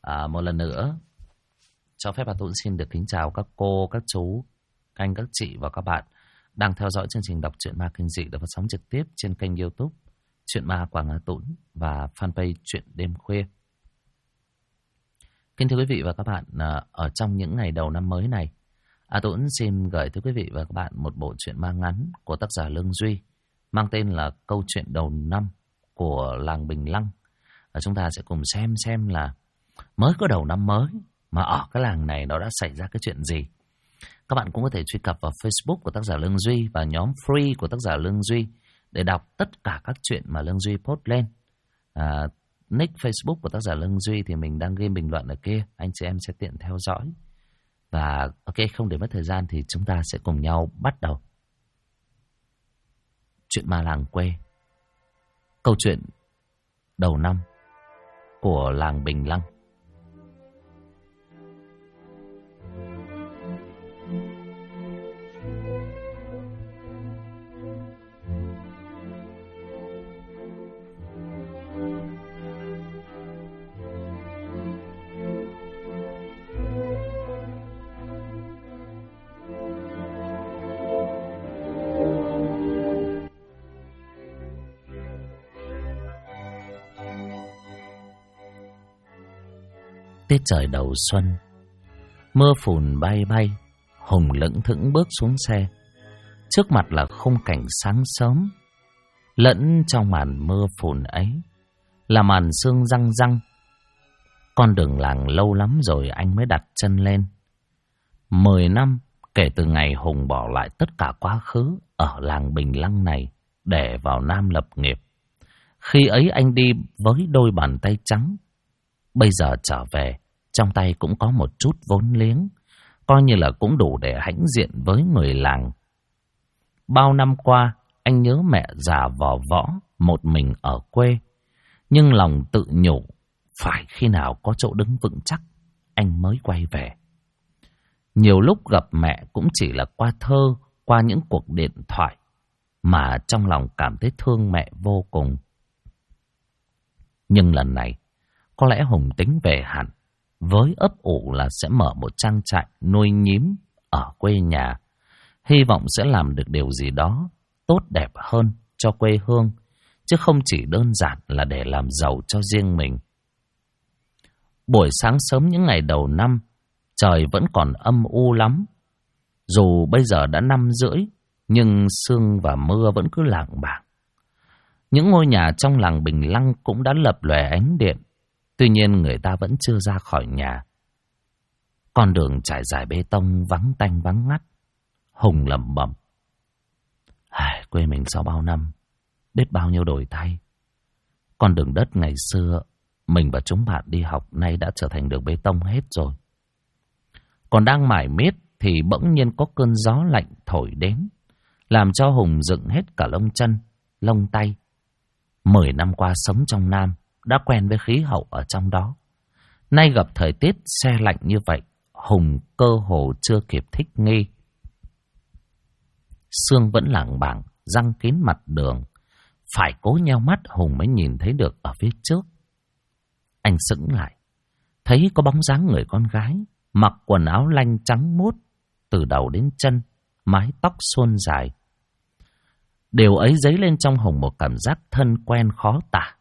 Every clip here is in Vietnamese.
Một lần nữa, cho phép bà Tuấn xin được kính chào các cô, các chú, các anh, các chị và các bạn đang theo dõi chương trình đọc truyện ma kinh dị được phát sóng trực tiếp trên kênh YouTube Truyện Ma Quảng Hà Tuấn và fanpage Truyện Đêm Khuya. Kính thưa quý vị và các bạn, ở trong những ngày đầu năm mới này, Tuấn xin gửi tới quý vị và các bạn một bộ truyện ma ngắn của tác giả Lương Duy mang tên là Câu chuyện đầu năm của làng Bình Lăng. Chúng ta sẽ cùng xem là mới có đầu năm mới mà ở cái làng này nó đã xảy ra cái chuyện gì. Các bạn cũng có thể truy cập vào Facebook của tác giả Lương Duy và nhóm free của tác giả Lương Duy để đọc tất cả các chuyện mà Lương Duy post lên. Nick Facebook của tác giả Lương Duy thì mình đang ghi bình luận ở kia, anh chị em sẽ tiện theo dõi. Và ok, không để mất thời gian thì chúng ta sẽ cùng nhau bắt đầu chuyện ma làng quê. Câu chuyện đầu năm của làng Bình Lăng. Tiết trời đầu xuân, mưa phùn bay bay, Hùng lững thững bước xuống xe. Trước mặt là khung cảnh sáng sớm, lẫn trong màn mưa phùn ấy là màn sương răng răng. Con đường làng lâu lắm rồi anh mới đặt chân lên. 10 năm kể từ ngày Hùng bỏ lại tất cả quá khứ ở làng Bình Lăng này để vào Nam lập nghiệp. Khi ấy anh đi với đôi bàn tay trắng. Bây giờ trở về, trong tay cũng có một chút vốn liếng, coi như là cũng đủ để hãnh diện với người làng. Bao năm qua, anh nhớ mẹ già vò võ, một mình ở quê. Nhưng lòng tự nhủ, phải khi nào có chỗ đứng vững chắc, anh mới quay về. Nhiều lúc gặp mẹ cũng chỉ là qua thơ, qua những cuộc điện thoại, mà trong lòng cảm thấy thương mẹ vô cùng. Nhưng lần này, có lẽ Hùng tính về hẳn, với ấp ủ là sẽ mở một trang trại nuôi nhím ở quê nhà. Hy vọng sẽ làm được điều gì đó tốt đẹp hơn cho quê hương, chứ không chỉ đơn giản là để làm giàu cho riêng mình. Buổi sáng sớm những ngày đầu năm, trời vẫn còn âm u lắm. Dù bây giờ đã 5:30, nhưng sương và mưa vẫn cứ lảng bảng. Những ngôi nhà trong làng Bình Lăng cũng đã lập lòe ánh điện. Tuy nhiên người ta vẫn chưa ra khỏi nhà. Con đường trải dài bê tông vắng tanh vắng ngắt. Hùng lẩm bẩm. Quê mình sau bao năm, biết bao nhiêu đổi thay. Con đường đất ngày xưa mình và chúng bạn đi học nay đã trở thành đường bê tông hết rồi. Còn đang mải miết thì bỗng nhiên có cơn gió lạnh thổi đến, làm cho Hùng dựng hết cả lông chân, lông tay. 10 năm qua sống trong Nam, đã quen với khí hậu ở trong đó. Nay gặp thời tiết se lạnh như vậy, Hùng cơ hồ chưa kịp thích nghi. Sương vẫn lảng bảng, răng kín mặt đường. Phải cố nheo mắt Hùng mới nhìn thấy được ở phía trước. Anh sững lại, thấy có bóng dáng người con gái, mặc quần áo lanh trắng muốt, từ đầu đến chân, mái tóc suôn dài. Điều ấy dấy lên trong Hùng một cảm giác thân quen khó tả.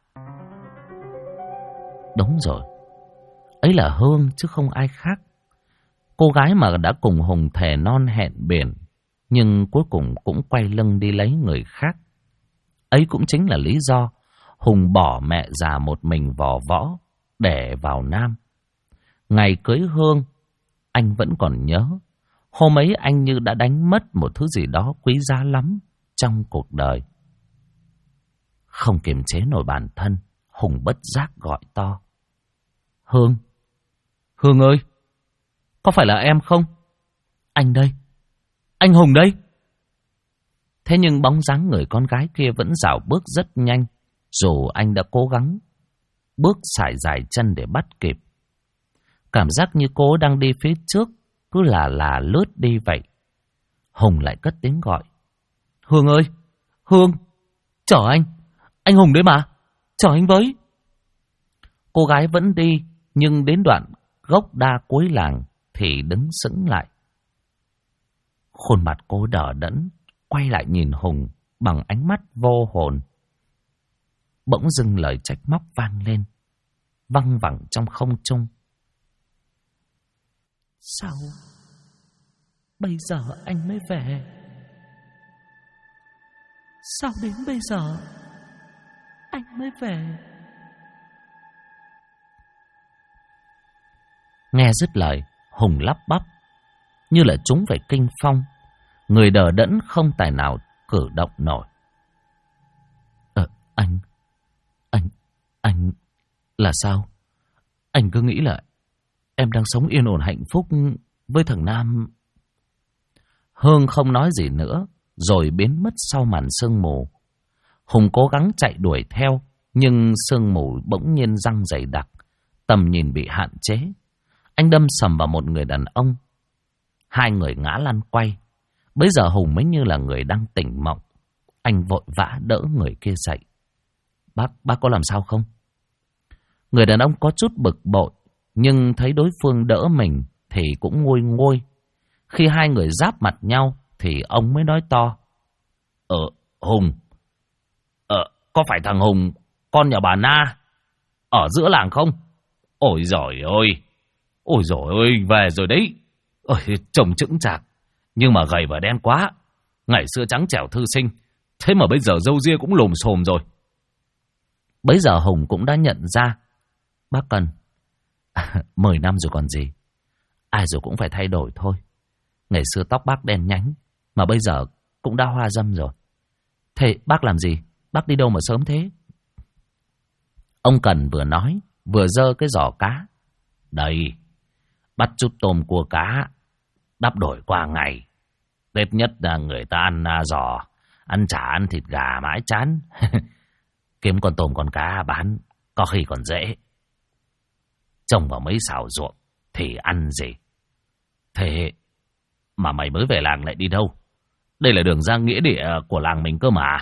Đúng rồi, ấy là Hương chứ không ai khác. Cô gái mà đã cùng Hùng thề non hẹn biển, nhưng cuối cùng cũng quay lưng đi lấy người khác. Ấy cũng chính là lý do Hùng bỏ mẹ già một mình vò võ để vào Nam. Ngày cưới Hương, anh vẫn còn nhớ. Hôm ấy anh như đã đánh mất một thứ gì đó quý giá lắm trong cuộc đời. Không kiềm chế nổi bản thân, Hùng bất giác gọi to. Hương! Hương ơi! Có phải là em không? Anh đây! Anh Hùng đây! Thế nhưng bóng dáng người con gái kia vẫn dạo bước rất nhanh, dù anh đã cố gắng bước sải dài chân để bắt kịp. Cảm giác như cô đang đi phía trước, cứ là lướt đi vậy. Hùng lại cất tiếng gọi. Hương ơi! Hương! Chở anh! Anh Hùng đấy mà! Chở anh với! Cô gái vẫn đi, nhưng đến đoạn gốc đa cuối làng thì đứng sững lại. Khuôn mặt cô đờ đẫn, quay lại nhìn Hùng bằng ánh mắt vô hồn. Bỗng dưng lời trách móc vang lên, văng vẳng trong không trung. Sao bây giờ anh mới về? Sao đến bây giờ anh mới về? Nghe dứt lời, Hùng lắp bắp như là trúng phải kinh phong, người đờ đẫn không tài nào cử động nổi. Anh là sao? Anh cứ nghĩ là em đang sống yên ổn hạnh phúc với thằng Nam. Hương không nói gì nữa, rồi biến mất sau màn sương mù. Hùng cố gắng chạy đuổi theo, nhưng sương mù bỗng nhiên giăng dày đặc, tầm nhìn bị hạn chế. Anh đâm sầm vào một người đàn ông. Hai người ngã lăn quay. Bây giờ Hùng mới như là người đang tỉnh mộng. Anh vội vã đỡ người kia dậy. Bác có làm sao không? Người đàn ông có chút bực bội, nhưng thấy đối phương đỡ mình thì cũng nguôi nguôi. Khi hai người giáp mặt nhau thì ông mới nói to. Hùng, có phải thằng Hùng, con nhà bà Na, ở giữa làng không? Ôi giời ơi, về rồi đấy. Ôi, trông chững chạc, nhưng mà gầy và đen quá. Ngày xưa trắng trẻo thư sinh, thế mà bây giờ râu ria cũng lồm xồm rồi. Bấy giờ Hùng cũng đã nhận ra. Bác Cần, 10 năm rồi còn gì. Ai rồi cũng phải thay đổi thôi. Ngày xưa tóc bác đen nhánh, mà bây giờ cũng đã hoa râm rồi. Thế bác làm gì? Bác đi đâu mà sớm thế? Ông Cần vừa nói, vừa giơ cái giỏ cá. Đây, bắt chút tôm cua cá, đắp đổi qua ngày. Tết nhất là người ta ăn giò, ăn chả ăn thịt gà mãi chán. Kiếm con tôm con cá bán, có khi còn dễ. Trông vào mấy xào ruộng thì ăn gì. Thế mà mày mới về làng lại đi đâu? Đây là đường ra nghĩa địa của làng mình cơ mà.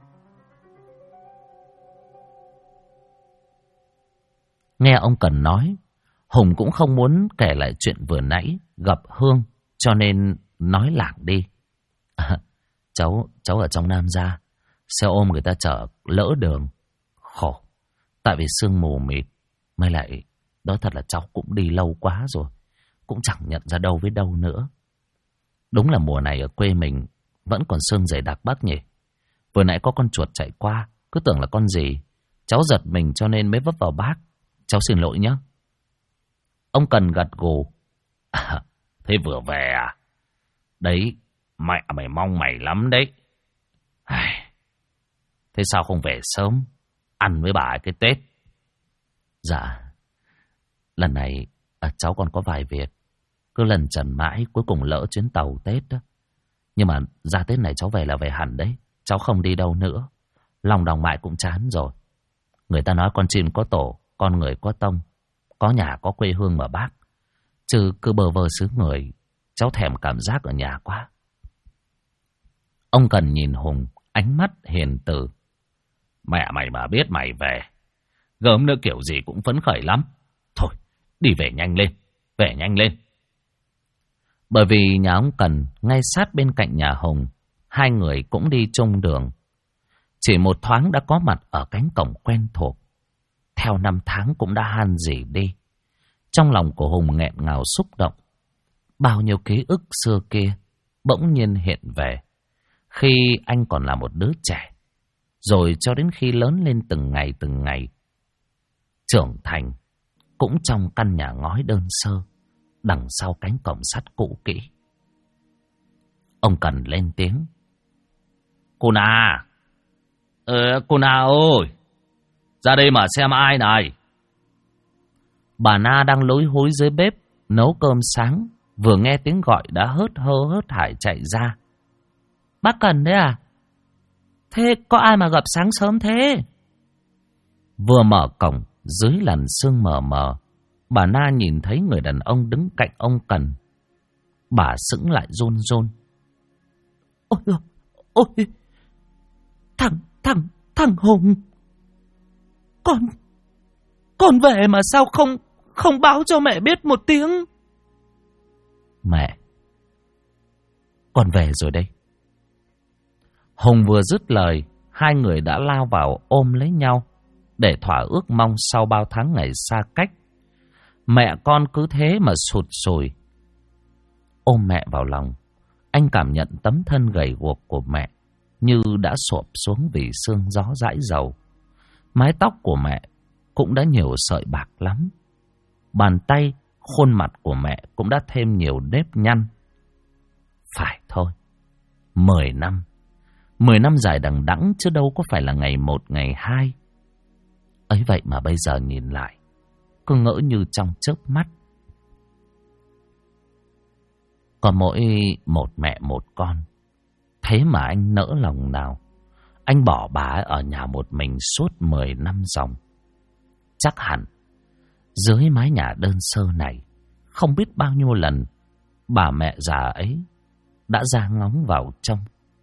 Nghe ông Cần nói, Hùng cũng không muốn kể lại chuyện vừa nãy gặp Hương, cho nên nói lảng đi. Cháu ở trong Nam ra, xe ôm người ta chở lỡ đường. Khổ, tại vì sương mù mịt. May lại, đó thật là cháu cũng đi lâu quá rồi, cũng chẳng nhận ra đâu với đâu nữa. Đúng là mùa này ở quê mình vẫn còn sương dày đặc bác nhỉ. Vừa nãy có con chuột chạy qua, cứ tưởng là con gì. Cháu giật mình cho nên mới vấp vào bác. Cháu xin lỗi nhé. Ông Cần gật gù. Thế vừa về à? Đấy, mẹ mày mong mày lắm đấy. Thế sao không về sớm, ăn với bà cái Tết? Dạ, lần này cháu còn có vài việc. Cứ lần trần mãi, cuối cùng lỡ chuyến tàu Tết đó. Nhưng mà ra Tết này cháu về là về hẳn đấy. Cháu không đi đâu nữa. Lòng đồng mại cũng chán rồi. Người ta nói con chim có tổ, con người có tông, có nhà có quê hương mà bác. Chứ cứ bơ vơ xứ người, cháu thèm cảm giác ở nhà quá. Ông Cần nhìn Hùng, ánh mắt hiền từ. Mẹ mày mà biết mày về, gớm nữa kiểu gì cũng phấn khởi lắm. Thôi, đi về nhanh lên, về nhanh lên. Bởi vì nhà ông Cần ngay sát bên cạnh nhà Hùng, hai người cũng đi chung đường. Chỉ một thoáng đã có mặt ở cánh cổng quen thuộc. Theo năm tháng cũng đã han rỉ đi. Trong lòng của Hùng nghẹn ngào xúc động. Bao nhiêu ký ức xưa kia bỗng nhiên hiện về. Khi anh còn là một đứa trẻ, rồi cho đến khi lớn lên từng ngày, trưởng thành, cũng trong căn nhà ngói đơn sơ, đằng sau cánh cổng sắt cũ kỹ. Ông Cần lên tiếng. Cô Na! Cô Na ơi! Ra đây mà xem ai này! Bà Na đang lối húi dưới bếp, nấu cơm sáng, vừa nghe tiếng gọi đã hớt hải chạy ra. Bác Cần đấy à? Thế có ai mà gặp sáng sớm thế? Vừa mở cổng, dưới làn sương mờ mờ, bà Na nhìn thấy người đàn ông đứng cạnh ông Cần. Bà sững lại run run. Ôi, thằng Hùng, con về mà sao không báo cho mẹ biết một tiếng. Mẹ, con về rồi đây. Hùng vừa dứt lời, hai người đã lao vào ôm lấy nhau để thỏa ước mong sau bao tháng ngày xa cách. Mẹ con cứ thế mà sụt sùi. Ôm mẹ vào lòng, anh cảm nhận tấm thân gầy guộc của mẹ như đã xộp xuống vì sương gió dãi dầu. Mái tóc của mẹ cũng đã nhiều sợi bạc lắm. Bàn tay, khuôn mặt của mẹ cũng đã thêm nhiều nếp nhăn. Phải thôi, 10 năm. 10 năm dài đằng đẵng chứ đâu có phải là ngày một, ngày hai. Ấy vậy mà bây giờ nhìn lại, cứ ngỡ như trong chớp mắt. Có mỗi một mẹ một con, thế mà anh nỡ lòng nào. Anh bỏ bà ở nhà một mình suốt 10 năm ròng. Chắc hẳn dưới mái nhà đơn sơ này, không biết bao nhiêu lần bà mẹ già ấy đã ra ngóng vào trong.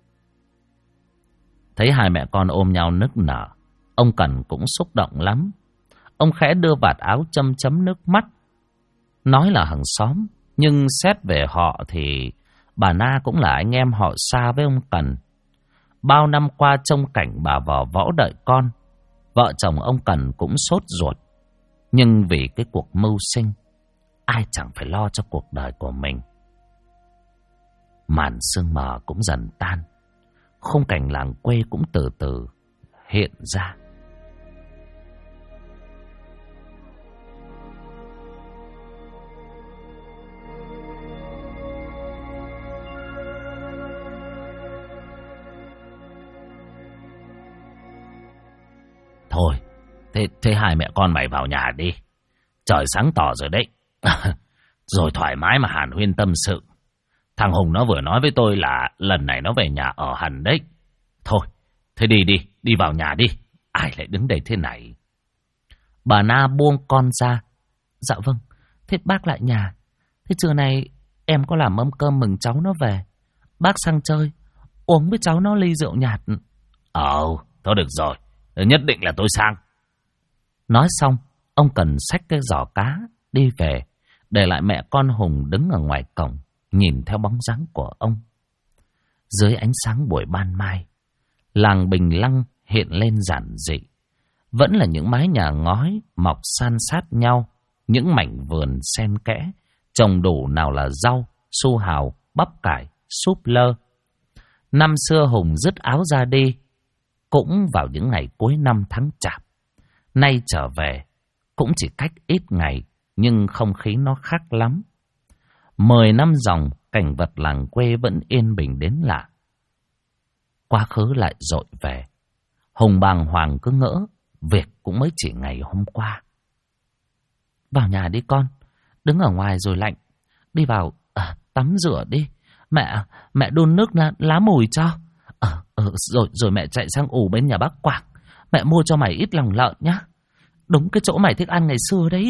Thấy hai mẹ con ôm nhau nức nở, ông Cần cũng xúc động lắm. Ông khẽ đưa vạt áo chấm chấm nước mắt. Nói là hàng xóm, nhưng xét về họ thì bà Na cũng là anh em họ xa với ông Cần. Bao năm qua trông cảnh bà vò võ đợi con, vợ chồng ông Cần cũng sốt ruột. Nhưng vì cái cuộc mưu sinh, ai chẳng phải lo cho cuộc đời của mình. Màn sương mờ cũng dần tan, khung cảnh làng quê cũng từ từ hiện ra. Thôi, thế hai mẹ con mày vào nhà đi. Trời sáng tỏ rồi đấy. Rồi thoải mái mà hàn huyên tâm sự. Thằng Hùng nó vừa nói với tôi là lần này nó về nhà ở hẳn đấy. Thôi, thế đi vào nhà đi. Ai lại đứng đây thế này? Bà Na buông con ra. Dạ vâng, thế bác lại nhà. Thế trưa nay em có làm mâm cơm mừng cháu nó về. Bác sang chơi, uống với cháu nó ly rượu nhạt. Thôi được rồi, nhất định là tôi sang. Nói xong, ông Cần xách cái giỏ cá đi về, để lại mẹ con Hùng đứng ở ngoài cổng, nhìn theo bóng dáng của ông. Dưới ánh sáng buổi ban mai, làng Bình Lăng hiện lên giản dị. Vẫn là những mái nhà ngói mọc san sát nhau, những mảnh vườn xen kẽ, trồng đủ nào là rau, su hào, bắp cải, súp lơ. Năm xưa Hùng dứt áo ra đi, cũng vào những ngày cuối năm tháng Chạp. Nay trở về, cũng chỉ cách ít ngày, nhưng không khí nó khác lắm. 10 năm dòng, cảnh vật làng quê vẫn yên bình đến lạ. Quá khứ lại dội về. Hùng bàng hoàng cứ ngỡ, việc cũng mới chỉ ngày hôm qua. Vào nhà đi con, đứng ở ngoài rồi lạnh. Đi vào tắm rửa đi. Mẹ đun nước lá mùi cho. Rồi mẹ chạy sang ủ bên nhà bác Quảng. Mẹ mua cho mày ít lòng lợn nhá. Đúng cái chỗ mày thích ăn ngày xưa đấy.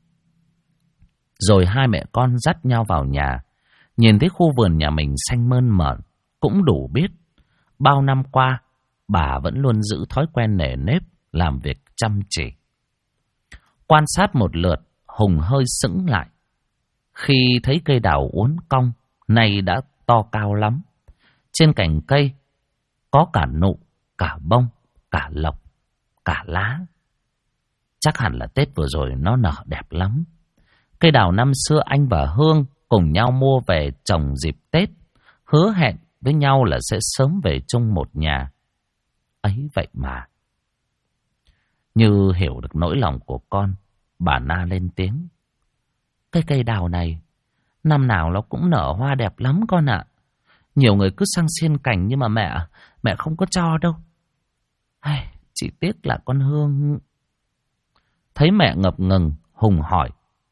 Rồi hai mẹ con dắt nhau vào nhà. Nhìn thấy khu vườn nhà mình xanh mơn mởn, cũng đủ biết bao năm qua bà vẫn luôn giữ thói quen nề nếp, làm việc chăm chỉ. Quan sát một lượt, Hùng hơi sững lại khi thấy cây đào uốn cong này đã to cao lắm. Trên cành cây có cả nụ, cả bông, cả lộc, cả lá. Chắc hẳn là Tết vừa rồi nó nở đẹp lắm. Cây đào năm xưa anh và Hương cùng nhau mua về trồng dịp Tết, hứa hẹn với nhau là sẽ sớm về chung một nhà. Ấy vậy mà, như hiểu được nỗi lòng của con, bà Na lên tiếng. Cái cây đào này, năm nào nó cũng nở hoa đẹp lắm con ạ. Nhiều người cứ sang xiên cành nhưng mà mẹ không có cho đâu. Chỉ tiếc là con Hương. Thấy mẹ ngập ngừng, Hùng hỏi.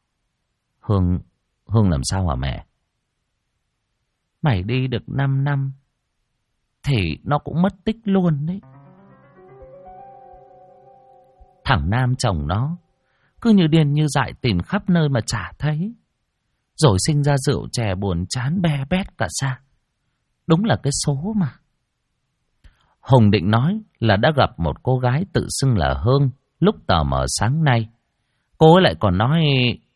Hương làm sao hả mẹ? Mày đi được 5 năm thì nó cũng mất tích luôn đấy. Thằng Nam chồng nó cứ như điên như dại tìm khắp nơi mà chả thấy. Rồi sinh ra rượu chè buồn chán be bét cả xa. Đúng là cái số mà. Hùng định nói là đã gặp một cô gái tự xưng là Hương lúc tờ mờ sáng nay. Cô ấy lại còn nói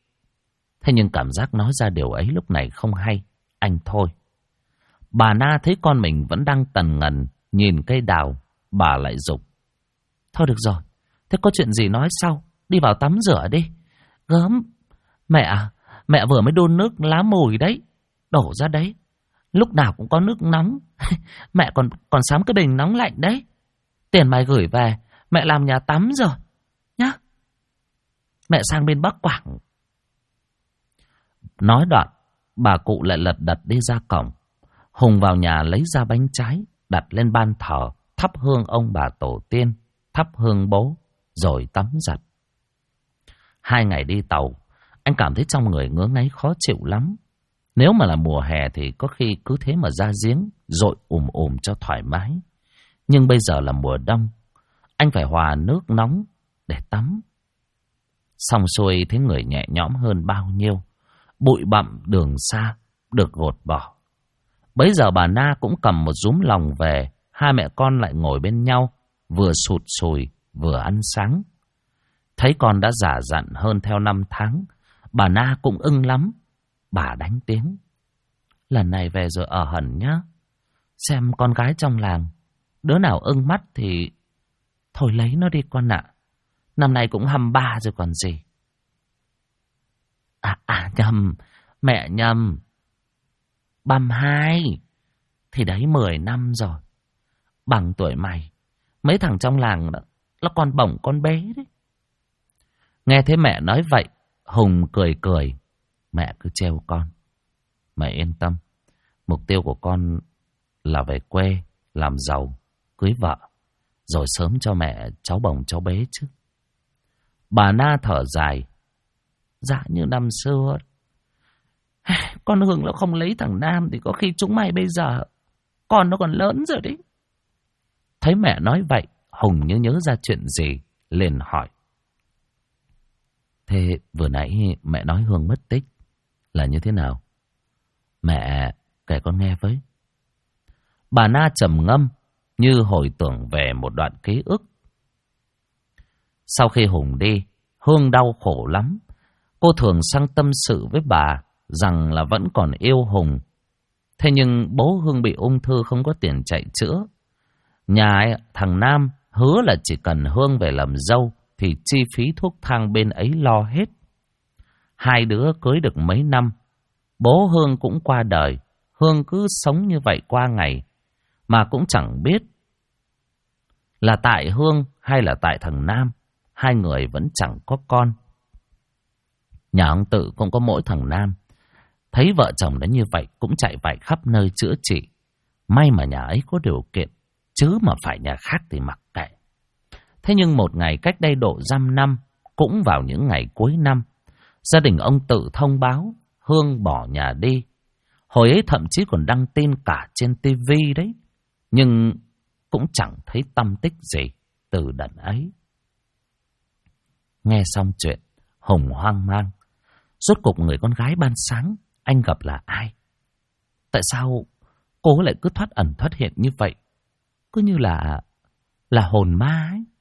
Thế nhưng cảm giác nói ra điều ấy lúc này không hay. Anh thôi. Bà Na thấy con mình vẫn đang tần ngần nhìn cây đào, bà lại giục. Thôi được rồi, thế có chuyện gì nói sau, đi vào tắm rửa đi. Gớm, mẹ vừa mới đun nước lá mùi đấy, đổ ra đấy. Lúc nào cũng có nước nóng. Mẹ còn sắm cái bình nóng lạnh đấy. Tiền mày gửi về, mẹ làm nhà tắm rồi nhá. Mẹ sang bên Bắc Quảng. Nói đoạn, bà cụ lại lật đật đi ra cổng. Hùng vào nhà lấy ra bánh trái, đặt lên ban thờ, thắp hương ông bà tổ tiên, thắp hương bố, rồi tắm giặt. 2 ngày đi tàu, anh cảm thấy trong người ngứa ngáy khó chịu lắm. Nếu mà là mùa hè thì có khi cứ thế mà ra giếng, dội cho thoải mái. Nhưng bây giờ là mùa đông, anh phải hòa nước nóng để tắm. Xong xuôi thấy người nhẹ nhõm hơn bao nhiêu. Bụi bặm đường xa được gột bỏ. Bấy giờ bà Na cũng cầm một dúm lòng về. 2 mẹ con lại ngồi bên nhau, vừa sụt sùi vừa ăn sáng. Thấy con đã già dặn hơn theo 5 tháng, bà Na cũng ưng lắm. Bà đánh tiếng. Lần này về rồi ở hẳn nhá. Xem con gái trong làng, đứa nào ưng mắt thì thôi lấy nó đi con ạ. Năm nay cũng 23 rồi còn gì. Nhầm, mẹ nhầm. 32. Thì đấy 10 năm rồi. Bằng tuổi mày. Mấy thằng trong làng đó, nó còn bổng con bé đấy. Nghe thấy mẹ nói vậy, Hùng cười cười. Mẹ cứ trêu con. Mẹ yên tâm. Mục tiêu của con là về quê, làm giàu, cưới vợ, rồi sớm cho mẹ cháu bồng cháu bé chứ. Bà Na thở dài. Dạ như năm xưa. Con Hương nó không lấy thằng Nam thì có khi chúng mày bây giờ con nó còn lớn rồi đấy. Thấy mẹ nói vậy, Hùng nhớ ra chuyện gì, liền hỏi. Thế vừa nãy mẹ nói Hương mất tích là như thế nào? Mẹ kể con nghe với. Bà Na trầm ngâm như hồi tưởng về một đoạn ký ức. Sau khi Hùng đi, Hương đau khổ lắm. Cô thường sang tâm sự với bà rằng là vẫn còn yêu Hùng. Thế nhưng bố Hương bị ung thư không có tiền chạy chữa. Nhà thằng Nam hứa là chỉ cần Hương về làm dâu thì chi phí thuốc thang bên ấy lo hết. 2 đứa cưới được mấy năm, bố Hương cũng qua đời. Hương cứ sống như vậy qua ngày, mà cũng chẳng biết là tại Hương hay là tại thằng Nam. 2 người vẫn chẳng có con. Nhà ông Tự cũng có mỗi thằng Nam. Thấy vợ chồng đã như vậy cũng chạy vạy khắp nơi chữa trị. May mà nhà ấy có điều kiện, chứ mà phải nhà khác thì mặc kệ. Thế nhưng một ngày cách đây độ 5 năm, cũng vào những ngày cuối năm, gia đình ông Tự thông báo Hương bỏ nhà đi. Hồi ấy thậm chí còn đăng tin cả trên tivi đấy. Nhưng cũng chẳng thấy tăm tích gì từ đợt ấy. Nghe xong chuyện, Hùng hoang mang. Rốt cuộc người con gái ban sáng anh gặp là ai? Tại sao cô lại cứ thoát ẩn thoát hiện như vậy? Cứ như là hồn ma ấy.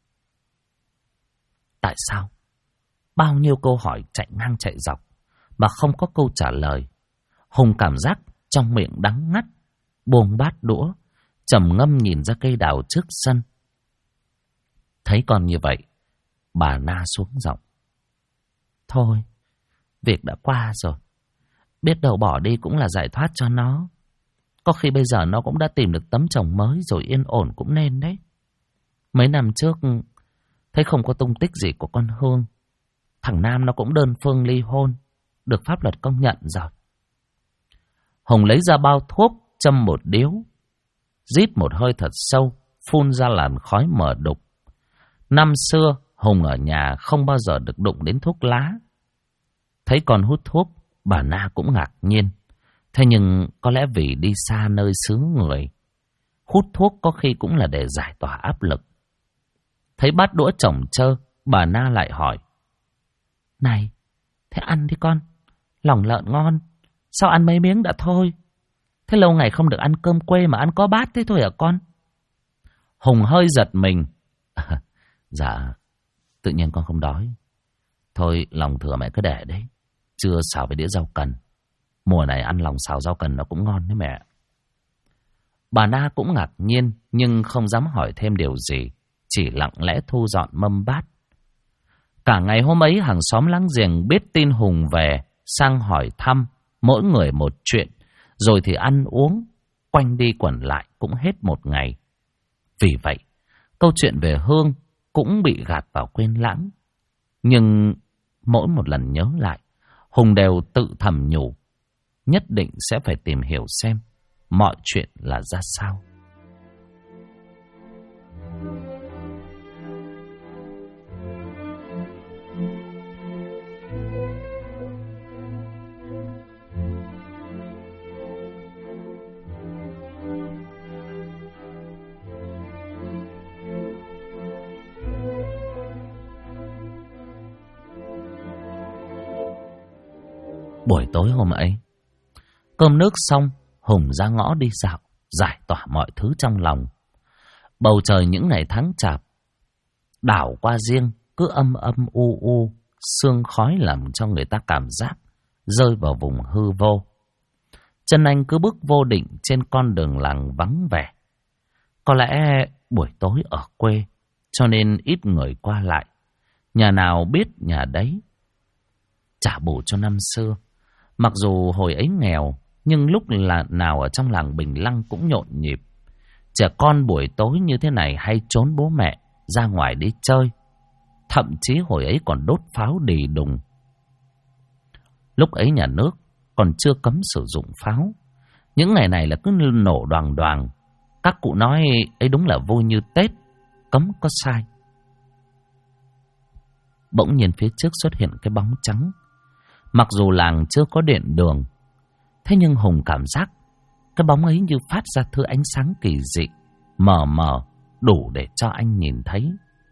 Tại sao? Bao nhiêu câu hỏi chạy ngang chạy dọc mà không có câu trả lời. Hùng cảm giác trong miệng đắng ngắt, buông bát đũa, trầm ngâm nhìn ra cây đào trước sân. Thấy con như vậy, bà Na xuống giọng. Thôi, việc đã qua rồi. Biết đâu bỏ đi cũng là giải thoát cho nó. Có khi bây giờ nó cũng đã tìm được tấm chồng mới rồi, yên ổn cũng nên đấy. Mấy năm trước, thấy không có tung tích gì của con Hương. Thằng Nam nó cũng đơn phương ly hôn, được pháp luật công nhận rồi. Hùng lấy ra bao thuốc, châm một điếu, rít một hơi thật sâu, phun ra làn khói mờ đục. Năm xưa, Hùng ở nhà không bao giờ được đụng đến thuốc lá. Thấy con hút thuốc, bà Na cũng ngạc nhiên. Thế nhưng có lẽ vì đi xa nơi xứ người, hút thuốc có khi cũng là để giải tỏa áp lực. Thấy bát đũa chồng chơ, bà Na lại hỏi. Này, thế ăn đi con, lòng lợn ngon, sao ăn mấy miếng đã thôi? Thế lâu ngày không được ăn cơm quê mà ăn có bát thế thôi hả con? Hùng hơi giật mình. Dạ, tự nhiên con không đói. Thôi lòng thừa mẹ cứ để đấy. trưa xào với đĩa rau cần. Mùa này ăn lòng xào rau cần nó cũng ngon đấy mẹ. Bà Na cũng ngạc nhiên nhưng không dám hỏi thêm điều gì, chỉ lặng lẽ thu dọn mâm bát. Cả ngày hôm ấy hàng xóm láng giềng biết tin Hùng về, sang hỏi thăm, mỗi người một chuyện, rồi thì ăn uống, quanh đi quẩn lại cũng hết một ngày. Vì vậy, câu chuyện về Hương cũng bị gạt vào quên lãng. Nhưng mỗi một lần nhớ lại, Hùng đều tự thầm nhủ, nhất định sẽ phải tìm hiểu xem mọi chuyện là ra sao. Buổi tối hôm ấy, cơm nước xong, Hùng ra ngõ đi dạo, giải tỏa mọi thứ trong lòng. Bầu trời những ngày tháng chạp, đảo qua riêng cứ âm âm u u, sương khói làm cho người ta cảm giác rơi vào vùng hư vô. Chân anh cứ bước vô định trên con đường làng vắng vẻ. Có lẽ buổi tối ở quê, cho nên ít người qua lại, nhà nào biết nhà đấy. Trả bù cho năm xưa, mặc dù hồi ấy nghèo, nhưng lúc nào ở trong làng Bình Lăng cũng nhộn nhịp. Trẻ con buổi tối như thế này hay trốn bố mẹ ra ngoài đi chơi. Thậm chí hồi ấy còn đốt pháo đì đùng. Lúc ấy nhà nước còn chưa cấm sử dụng pháo. Những ngày này là cứ nổ đoàng đoàng. Các cụ nói ấy đúng là vui như Tết, cấm có sai. Bỗng nhiên phía trước xuất hiện cái bóng trắng. Mặc dù làng chưa có điện đường, thế nhưng Hùng cảm giác cái bóng ấy như phát ra thứ ánh sáng kỳ dị, mờ mờ, đủ để cho anh nhìn thấy.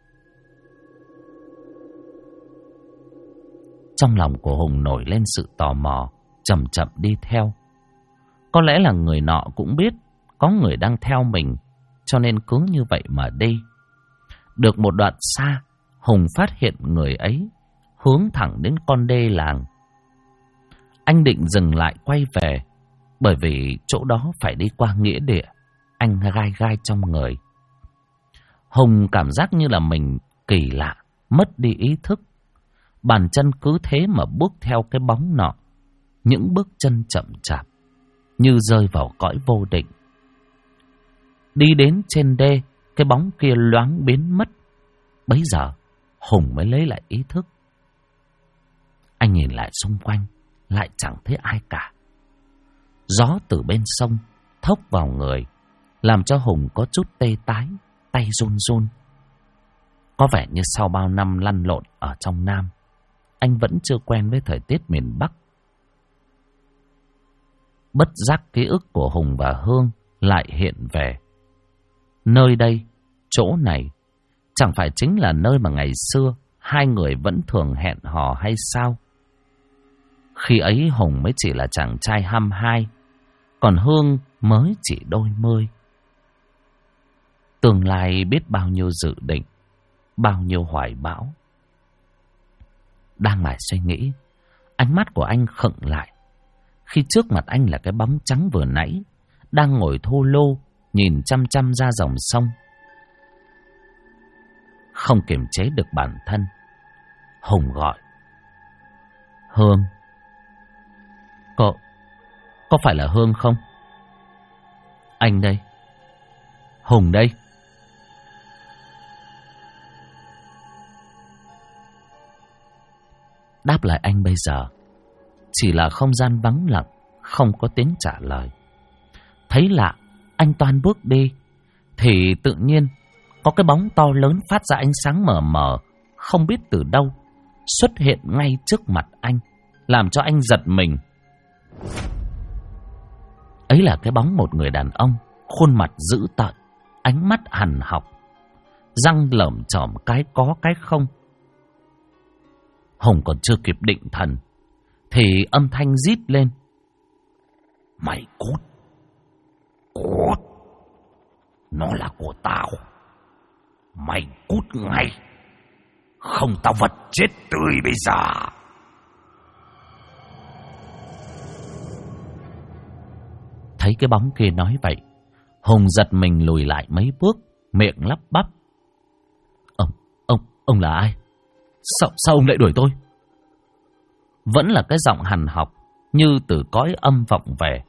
Trong lòng của Hùng nổi lên sự tò mò, chậm chậm đi theo. Có lẽ là người nọ cũng biết có người đang theo mình, cho nên cứ như vậy mà đi. Được một đoạn xa, Hùng phát hiện người ấy hướng thẳng đến con đê làng. Anh định dừng lại quay về, bởi vì chỗ đó phải đi qua nghĩa địa. Anh gai gai trong người. Hùng cảm giác như là mình kỳ lạ, mất đi ý thức. Bàn chân cứ thế mà bước theo cái bóng nọ. Những bước chân chậm chạp, như rơi vào cõi vô định. Đi đến trên đê, cái bóng kia loáng biến mất. Bấy giờ, Hùng mới lấy lại ý thức. Anh nhìn lại xung quanh, lại chẳng thấy ai cả. Gió từ bên sông thốc vào người, làm cho Hùng có chút tê tái, tay run run. Có vẻ như sau bao năm lăn lộn ở trong Nam, anh vẫn chưa quen với thời tiết miền Bắc. Bất giác ký ức của Hùng và Hương lại hiện về. Nơi đây, chỗ này, chẳng phải chính là nơi mà ngày xưa hai người vẫn thường hẹn hò hay sao? Khi ấy Hùng mới chỉ là chàng trai 22, còn Hương mới chỉ đôi mươi. Tương lai biết bao nhiêu dự định, bao nhiêu hoài bão. Đang mải suy nghĩ, ánh mắt của anh khựng lại khi trước mặt anh là cái bóng trắng vừa nãy đang ngồi thô lô nhìn chăm chăm ra dòng sông. Không kiềm chế được bản thân, Hùng gọi: Hương. Có phải là Hương không? Anh đây. Hùng đây. Đáp lại anh bây giờ chỉ là không gian vắng lặng, không có tiếng trả lời. Thấy lạ, anh toan bước đi thì tự nhiên có cái bóng to lớn phát ra ánh sáng mờ mờ, không biết từ đâu xuất hiện ngay trước mặt anh, làm cho anh giật mình. Ấy là cái bóng một người đàn ông, khuôn mặt dữ tợn, ánh mắt hằn học, răng lởm chởm cái có cái không. Hùng còn chưa kịp định thần thì âm thanh rít lên: Mày cút! Cút! Nó là của tao! Mày cút ngay! Không tao vật chết tươi bây giờ! Thấy cái bóng kia nói vậy, Hùng giật mình lùi lại mấy bước, miệng lắp bắp. Ông là ai? Sao ông lại đuổi tôi? Vẫn là cái giọng hằn học như từ cõi âm vọng về.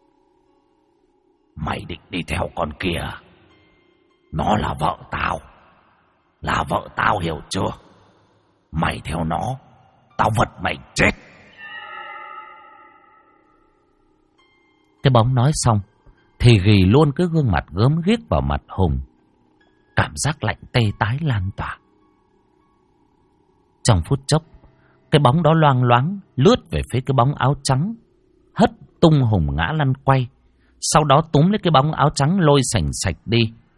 Mày định đi theo con kia? Nó là vợ tao. Là vợ tao, hiểu chưa? Mày theo nó, tao vật mày chết. Cái bóng nói xong thì ghì luôn cái gương mặt gớm ghiếc vào mặt Hùng. Cảm giác lạnh tê tái lan tỏa. Trong phút chốc, cái bóng đó loang loáng lướt về phía cái bóng áo trắng, hất tung Hùng ngã lăn quay. Sau đó túm lấy cái bóng áo trắng lôi sành sạch đi.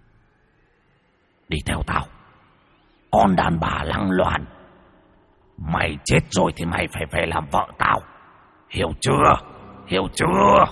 Đi theo tao, con đàn bà lăng loàn. Mày chết rồi thì mày phải về làm vợ tao, hiểu chưa? Hiểu chưa?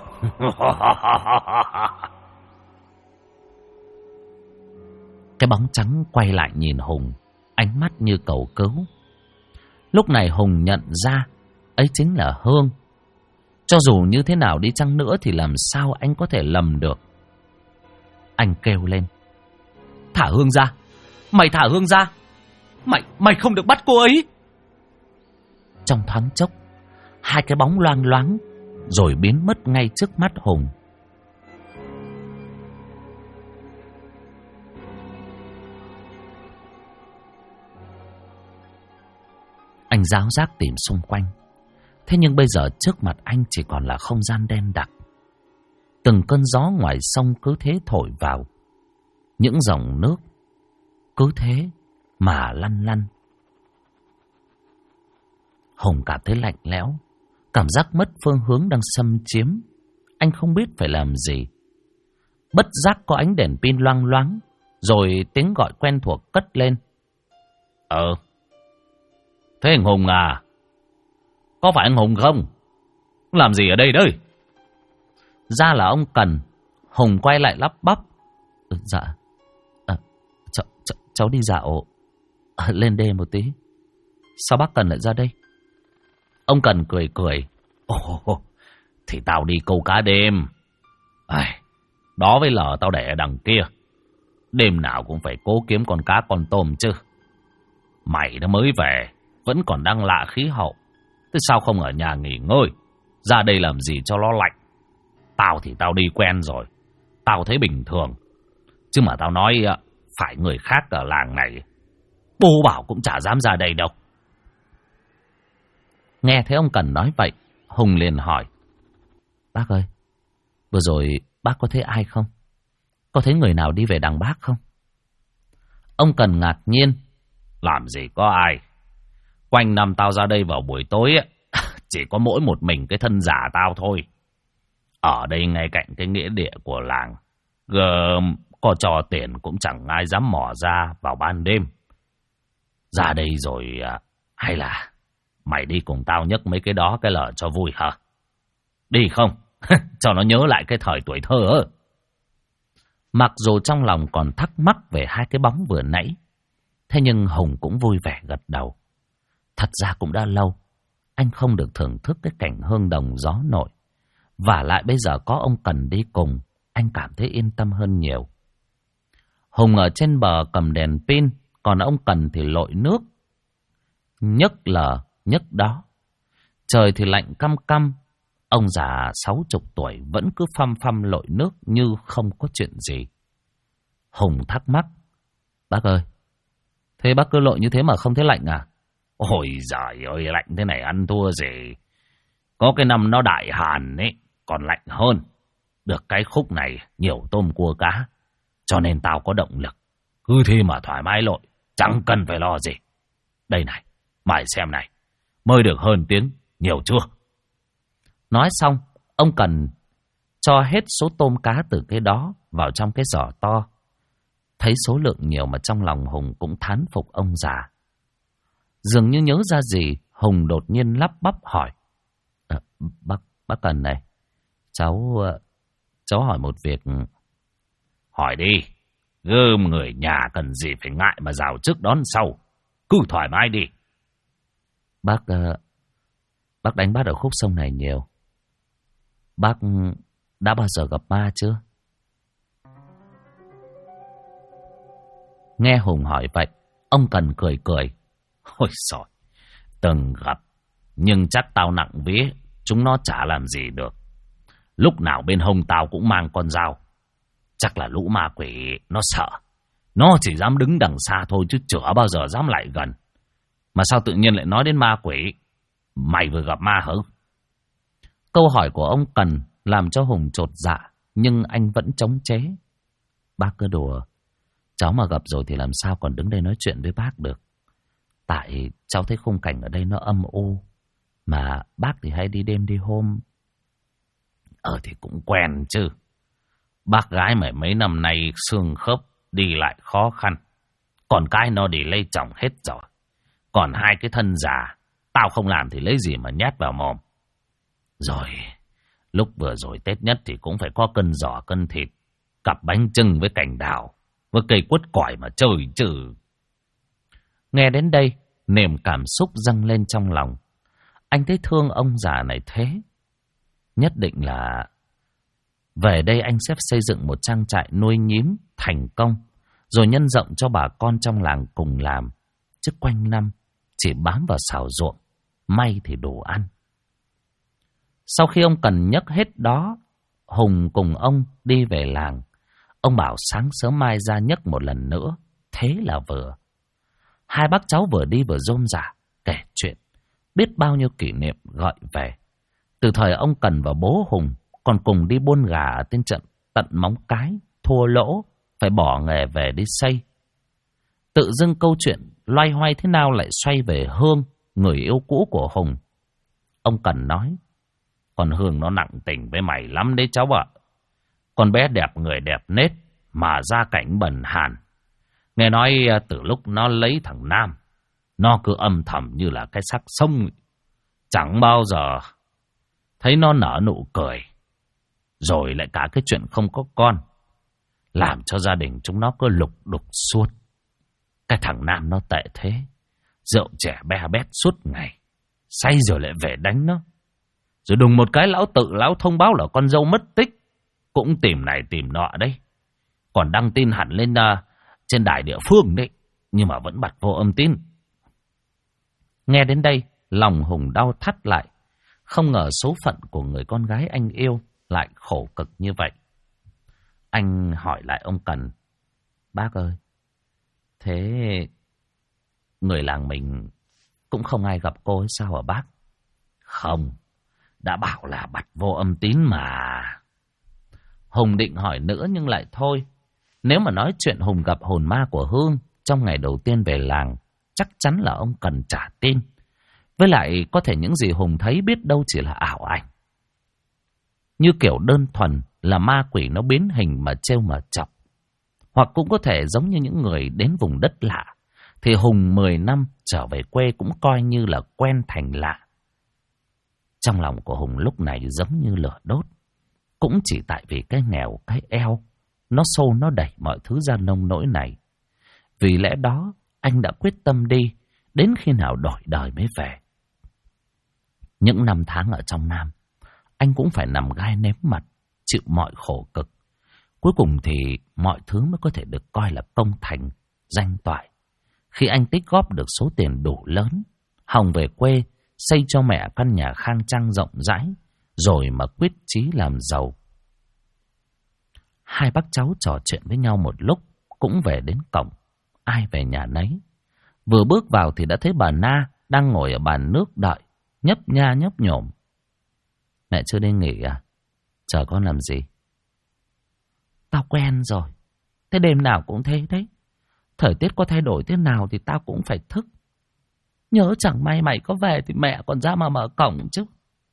Cái bóng trắng quay lại nhìn Hùng, ánh mắt như cầu cứu. Lúc này Hùng nhận ra ấy chính là Hương. Cho dù như thế nào đi chăng nữa thì làm sao anh có thể lầm được. Anh kêu lên: Thả Hương ra! Mày thả Hương ra! Mày không được bắt cô ấy! Trong thoáng chốc, hai cái bóng loang loáng rồi biến mất ngay trước mắt Hùng. Anh ráo rác tìm xung quanh. Thế nhưng bây giờ trước mặt anh chỉ còn là không gian đen đặc. Từng cơn gió ngoài sông cứ thế thổi vào. Những dòng nước cứ thế mà lăn lăn. Hùng cảm thấy lạnh lẽo, cảm giác mất phương hướng đang xâm chiếm. Anh không biết phải làm gì. Bất giác có ánh đèn pin loang loáng, rồi tiếng gọi quen thuộc cất lên. Thế anh Hùng à? Có phải anh Hùng không? Làm gì ở đây đấy? Ra là ông Cần. Hùng quay lại lắp bắp. Dạ, cháu đi dạo lên đê một tí. Sao bác Cần lại ra đây? Ông Cần cười cười. Thì tao đi câu cá đêm. Đó với lờ tao để ở đằng kia. Đêm nào cũng phải cố kiếm con cá con tôm chứ. Mày nó mới về, vẫn còn đang lạ khí hậu. Thế sao không ở nhà nghỉ ngơi, ra đây làm gì cho nó lạnh? Tao thì tao đi quen rồi, tao thấy bình thường. Chứ mà tao nói phải người khác ở làng này, bố bảo cũng chả dám ra đây đâu. Nghe thấy ông Cần nói vậy, Hùng liền hỏi: Bác ơi, vừa rồi bác có thấy ai không? Có thấy người nào đi về đằng bác không? Ông Cần ngạc nhiên: Làm gì có ai. Quanh năm tao ra đây vào buổi tối chỉ có mỗi một mình cái thân giả tao thôi. Ở đây ngay cạnh cái nghĩa địa của làng, có cho tiền cũng chẳng ai dám mò ra vào ban đêm. Ra đây rồi hay là mày đi cùng tao nhấc mấy cái đó cái lờ cho vui hả? Đi không? Cho nó nhớ lại cái thời tuổi thơ. Mặc dù trong lòng còn thắc mắc về hai cái bóng vừa nãy, thế nhưng Hùng cũng vui vẻ gật đầu. Thật ra cũng đã lâu anh không được thưởng thức cái cảnh hương đồng gió nổi. Vả lại bây giờ có ông Cần đi cùng, anh cảm thấy yên tâm hơn nhiều. Hùng ở trên bờ cầm đèn pin, còn ông Cần thì lội nước. Nhấc lờ, nhấc đó. Trời thì lạnh căm căm. Ông già 60 tuổi vẫn cứ phăm phăm lội nước như không có chuyện gì. Hùng thắc mắc: Bác ơi, thế bác cứ lội như thế mà không thấy lạnh à? Ôi giời ơi, lạnh thế này ăn thua gì. Có cái năm nó đại hàn ấy, còn lạnh hơn. Được cái khúc này nhiều tôm cua cá, cho nên tao có động lực. Cứ thế mà thoải mái lội, chẳng cần phải lo gì. Đây này, mày xem này, mới được hơn tiếng, nhiều chưa? Nói xong, ông Cần cho hết số tôm cá từ cái đó vào trong cái giỏ to. Thấy số lượng nhiều mà trong lòng Hùng cũng thán phục ông già. Dường như nhớ ra gì, Hùng đột nhiên lắp bắp hỏi: Bác Cần này, cháu hỏi một việc. Hỏi đi, gươm người nhà cần gì phải ngại mà rào trước đón sau, cứ thoải mái đi. Bác đánh bắt ở khúc sông này nhiều. Bác đã bao giờ gặp ma chưa? Nghe Hùng hỏi vậy, ông Cần cười cười. Ôi giời, từng gặp, nhưng chắc tao nặng vía, chúng nó chả làm gì được. Lúc nào bên hông tao cũng mang con dao. Chắc là lũ ma quỷ nó sợ. Nó chỉ dám đứng đằng xa thôi chứ chả bao giờ dám lại gần. Mà sao tự nhiên lại nói đến ma quỷ? Mày vừa gặp ma hả? Câu hỏi của ông Cần làm cho Hùng chột dạ, nhưng anh vẫn chống chế. Bác cứ đùa. Cháu mà gặp rồi thì làm sao còn đứng đây nói chuyện với bác được. Tại cháu thấy khung cảnh ở đây nó âm u. Mà bác thì hay đi đêm đi hôm. Thì cũng quen chứ. Bác gái mày mấy năm nay xương khớp đi lại khó khăn. Còn cái nó đi lấy chồng hết rồi. Còn hai cái thân già, tao không làm thì lấy gì mà nhét vào mồm. Rồi, lúc vừa rồi Tết nhất thì cũng phải có cân giò cân thịt, cặp bánh chưng với cành đào, với cây quất cỏi mà chơi chứ. Nghe đến đây, niềm cảm xúc dâng lên trong lòng. Anh thấy thương ông già này thế. Nhất định là về đây anh sẽ xây dựng một trang trại nuôi nhím thành công, rồi nhân rộng cho bà con trong làng cùng làm. Chứ quanh năm chỉ bám vào xào ruộng, may thì đủ ăn. Sau khi ông Cần nhắc hết đó, Hùng cùng ông đi về làng. Ông bảo sáng sớm mai ra nhấc một lần nữa, thế là vừa. Hai bác cháu vừa đi vừa rôm rả kể chuyện, biết bao nhiêu kỷ niệm gọi về. Từ thời ông Cần và bố Hùng còn cùng đi buôn gà ở trên trận tận Móng Cái, thua lỗ, phải bỏ nghề về đi xây. Tự dưng câu chuyện loay hoay thế nào lại xoay về Hương, người yêu cũ của Hùng. Ông Cần nói, con Hương nó nặng tình với mày lắm đấy cháu ạ. Con bé đẹp người đẹp nết, mà gia cảnh bần hàn. Nghe nói từ lúc nó lấy thằng Nam, nó cứ âm thầm như là cái xác sống. Chẳng bao giờ thấy nó nở nụ cười. Rồi lại cả cái chuyện không có con, làm cho gia đình chúng nó cứ lục đục suốt. Cái thằng Nam nó tệ thế, rượu trẻ be bét suốt ngày, say rồi lại về đánh nó. Rồi đùng một cái lão thông báo là con dâu mất tích, cũng tìm này tìm nọ đấy. Còn đăng tin hẳn lên trên đài địa phương đấy, nhưng mà vẫn bật vô âm tín. Nghe đến đây, lòng Hùng đau thắt lại. Không ngờ số phận của người con gái anh yêu lại khổ cực như vậy. Anh hỏi lại ông Cần, bác ơi, thế người làng mình cũng không ai gặp cô ấy sao hả bác? Không, đã bảo là bật vô âm tín mà. Hùng định hỏi nữa nhưng lại thôi. Nếu mà nói chuyện Hùng gặp hồn ma của Hương trong ngày đầu tiên về làng, chắc chắn là ông Cần trả tin. Với lại có thể những gì Hùng thấy biết đâu chỉ là ảo ảnh. Như kiểu đơn thuần là ma quỷ nó biến hình mà trêu mà chọc. Hoặc cũng có thể giống như những người đến vùng đất lạ, thì Hùng 10 năm trở về quê cũng coi như là quen thành lạ. Trong lòng của Hùng lúc này giống như lửa đốt. Cũng chỉ tại vì cái nghèo, cái eo, nó xô nó đẩy mọi thứ ra nông nỗi này. Vì lẽ đó, anh đã quyết tâm đi, đến khi nào đổi đời mới về. Những năm tháng ở trong Nam, anh cũng phải nằm gai nếm mặt, chịu mọi khổ cực. Cuối cùng thì mọi thứ mới có thể được coi là công thành, danh toại. Khi anh tích góp được số tiền đủ lớn, Hồng về quê, xây cho mẹ căn nhà khang trang rộng rãi, rồi mà quyết chí làm giàu. Hai bác cháu trò chuyện với nhau một lúc, cũng về đến cổng, ai về nhà nấy. Vừa bước vào thì đã thấy bà Na đang ngồi ở bàn nước đợi, nhấp nha nhấp nhổm. Mẹ chưa đi nghỉ à? Chờ con làm gì? Tao quen rồi, thế đêm nào cũng thế đấy. Thời tiết có thay đổi thế nào thì tao cũng phải thức. Nhớ chẳng may mày có về thì mẹ còn ra mà mở cổng chứ.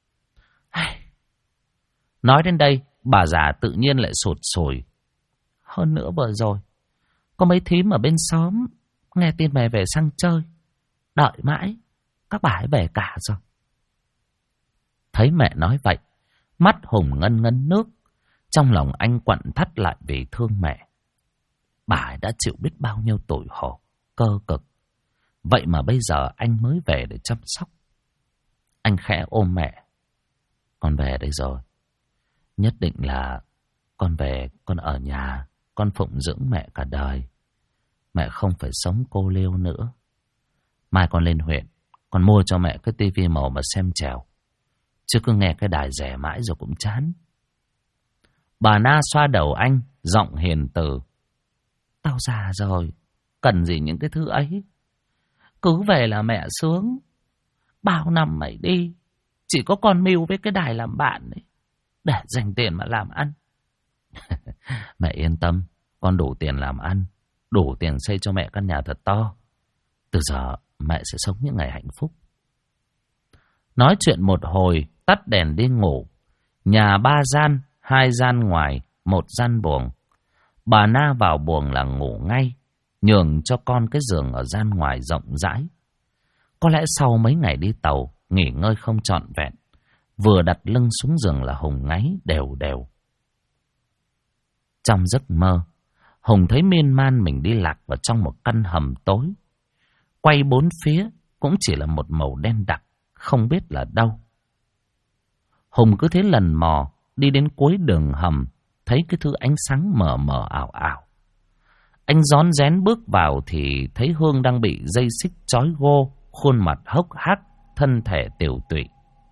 Nói đến đây, bà già tự nhiên lại sụt sùi. Hơn nữa vừa rồi, có mấy thím ở bên xóm nghe tin mày về sang chơi. Đợi mãi, các bà ấy về cả rồi. Thấy mẹ nói vậy, mắt Hùng ngân ngân nước. Trong lòng anh quặn thắt lại vì thương mẹ. Bà ấy đã chịu biết bao nhiêu tủi hổ, cơ cực. Vậy mà bây giờ anh mới về để chăm sóc. Anh khẽ ôm mẹ. Con về đây rồi. Nhất định là con về, con ở nhà, con phụng dưỡng mẹ cả đời. Mẹ không phải sống cô liêu nữa. Mai con lên huyện, con mua cho mẹ cái tivi màu mà xem chèo. Chứ cứ nghe cái đài rẻ mãi rồi cũng chán. Bà Na xoa đầu anh, giọng hiền từ. Tao già rồi, cần gì những cái thứ ấy. Cứ về là mẹ sướng. Bao năm mày đi, chỉ có con Mưu với cái đài làm bạn ấy, để dành tiền mà làm ăn. Mẹ yên tâm, con đủ tiền làm ăn, đủ tiền xây cho mẹ căn nhà thật to. Từ giờ mẹ sẽ sống những ngày hạnh phúc. Nói chuyện một hồi, tắt đèn đi ngủ. Nhà 3 gian, 2 gian ngoài, 1 gian buồng. Bà Na vào buồng là ngủ ngay, nhường cho con cái giường ở gian ngoài rộng rãi. Có lẽ sau mấy ngày đi tàu, nghỉ ngơi không trọn vẹn, vừa đặt lưng xuống giường là Hùng ngáy đều đều. Trong giấc mơ, Hùng thấy miên man mình đi lạc vào trong một căn hầm tối. Quay bốn phía cũng chỉ là một màu đen đặc, không biết là đâu. Hùng cứ thế lần mò, đi đến cuối đường hầm, thấy cái thứ ánh sáng mờ mờ ảo ảo. Anh rón rén bước vào thì thấy Hương đang bị dây xích trói gô, khuôn mặt hốc hác, thân thể tiều tụy.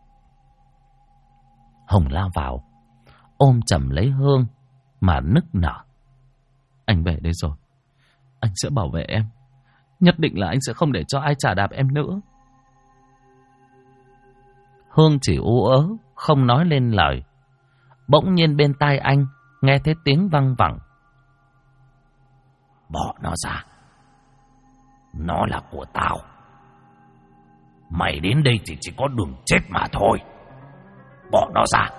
Hùng lao vào, ôm chầm lấy Hương mà nức nở. Anh về đây rồi, anh sẽ bảo vệ em. Nhất định là anh sẽ không để cho ai chà đạp em nữa. Hương chỉ ú ớ, không nói lên lời. Bỗng nhiên bên tai anh nghe thấy tiếng văng vẳng. Bỏ nó ra, nó là của tao. Mày đến đây thì chỉ có đường chết mà thôi. Bỏ nó ra.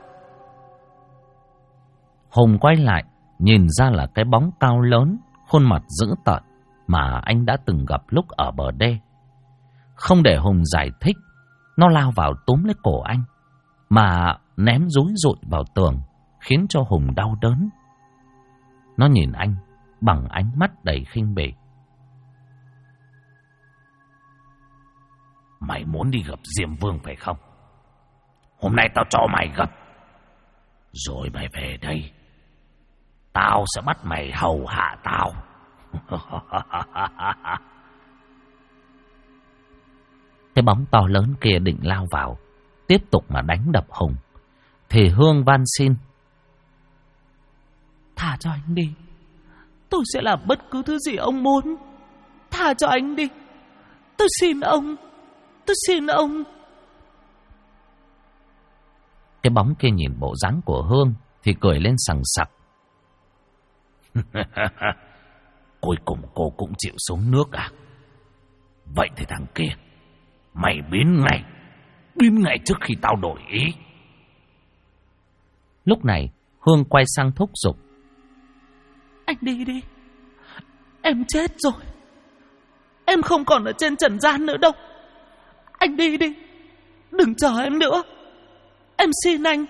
Hùng quay lại, nhìn ra là cái bóng cao lớn, khuôn mặt dữ tợn mà anh đã từng gặp lúc ở bờ đê. Không để Hùng giải thích, nó lao vào túm lấy cổ anh, mà ném dúi dụi vào tường, khiến cho Hùng đau đớn. Nó nhìn anh bằng ánh mắt đầy khinh bỉ. Mày muốn đi gặp Diêm Vương phải không? Hôm nay tao cho mày gặp. Rồi mày về đây, tao sẽ bắt mày hầu hạ tao. Cái bóng to lớn kia định lao vào, tiếp tục mà đánh đập Hùng, thì Hương van xin. Thả cho anh đi, tôi sẽ làm bất cứ thứ gì ông muốn. Thả cho anh đi, tôi xin ông, tôi xin ông. Cái bóng kia nhìn bộ dáng của Hương thì cười lên sằng sặc. Cuối cùng cô cũng chịu xuống nước à? Vậy thì thằng kia, mày biến ngay trước khi tao đổi ý. Lúc này Hương quay sang thúc giục. Anh đi đi, em chết rồi, em không còn ở trên trần gian nữa đâu. Anh đi đi, đừng chờ em nữa, em xin anh.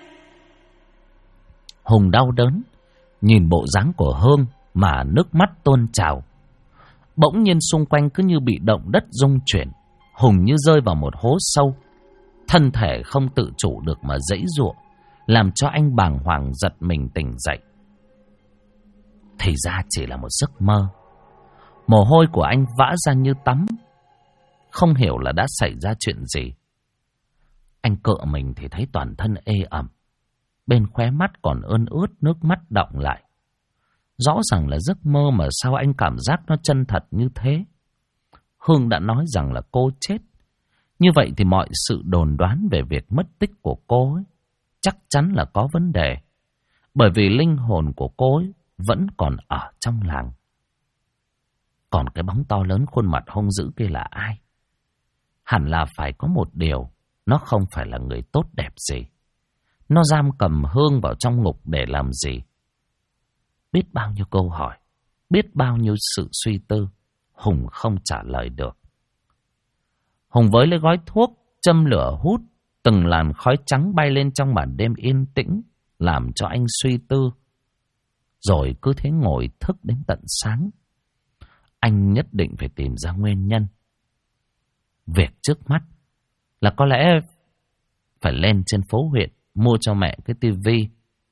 Hùng đau đớn nhìn bộ dáng của Hương mà nước mắt tuôn trào. Bỗng nhiên xung quanh cứ như bị động đất rung chuyển. Hùng như rơi vào một hố sâu, thân thể không tự chủ được mà giãy giụa, làm cho anh bàng hoàng giật mình tỉnh dậy. Thì ra chỉ là một giấc mơ. Mồ hôi của anh vã ra như tắm, không hiểu là đã xảy ra chuyện gì. Anh cựa mình thì thấy toàn thân ê ẩm, bên khóe mắt còn ươn ướt nước mắt đọng lại. Rõ ràng là giấc mơ mà sao anh cảm giác nó chân thật như thế. Hương đã nói rằng là cô chết. Như vậy thì mọi sự đồn đoán về việc mất tích của cô ấy chắc chắn là có vấn đề. Bởi vì linh hồn của cô ấy vẫn còn ở trong làng. Còn cái bóng to lớn khuôn mặt hung dữ kia là ai? Hẳn là phải có một điều, nó không phải là người tốt đẹp gì. Nó giam cầm Hương vào trong ngục để làm gì? Biết bao nhiêu câu hỏi, biết bao nhiêu sự suy tư, Hùng không trả lời được. Hùng với lấy gói thuốc, châm lửa hút, từng làn khói trắng bay lên trong màn đêm yên tĩnh, làm cho anh suy tư. Rồi cứ thế ngồi thức đến tận sáng. Anh nhất định phải tìm ra nguyên nhân. Việc trước mắt là có lẽ phải lên trên phố huyện mua cho mẹ cái tivi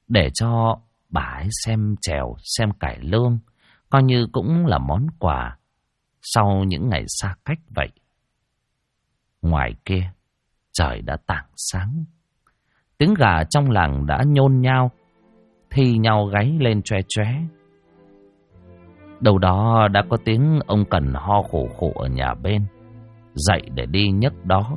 để cho bà ấy xem chèo, xem cải lương, coi như cũng là món quà sau những ngày xa cách vậy. Ngoài kia, trời đã tảng sáng. Tiếng gà trong làng đã nhôn nhao, thi nhau gáy lên choe choé. Đâu đó đã có tiếng ông Cần ho khổ khổ ở nhà bên, dậy để đi nhấc đó.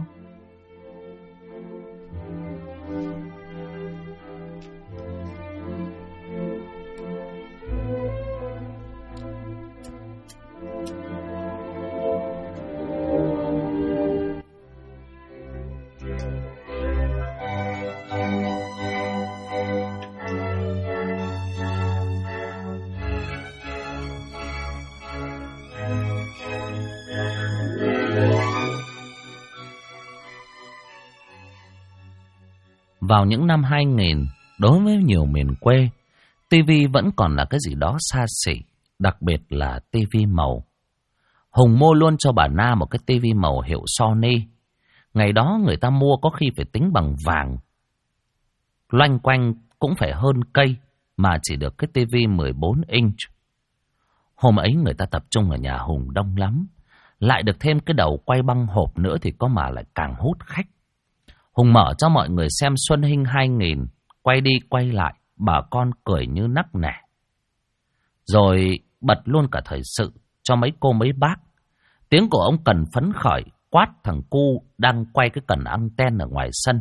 Vào những năm 2000, đối với nhiều miền quê, TV vẫn còn là cái gì đó xa xỉ, đặc biệt là TV màu. Hùng mua luôn cho bà Na một cái TV màu hiệu Sony. Ngày đó người ta mua có khi phải tính bằng vàng. Loanh quanh cũng phải hơn cây mà chỉ được cái TV 14 inch. Hôm ấy người ta tập trung ở nhà Hùng đông lắm. Lại được thêm cái đầu quay băng hộp nữa thì có mà lại càng hút khách. Hùng mở cho mọi người xem Xuân Hinh 2000, quay đi quay lại, bà con cười như nắc nẻ. Rồi bật luôn cả thời sự cho mấy cô mấy bác. Tiếng của ông Cần phấn khởi quát thằng cu đang quay cái cần anten ở ngoài sân.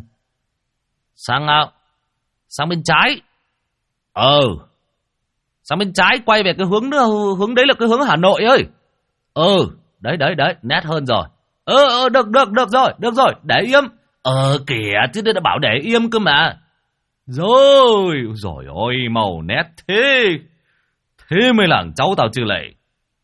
Sang bên trái. Sang bên trái quay về cái hướng nữa, hướng đấy là cái hướng Hà Nội ơi. Đấy, nét hơn rồi. Được rồi, để im. Kìa, chứ đã bảo để im cơ mà. Rồi ôi, màu nét thế. Thế mới làng cháu tao chứ lệ.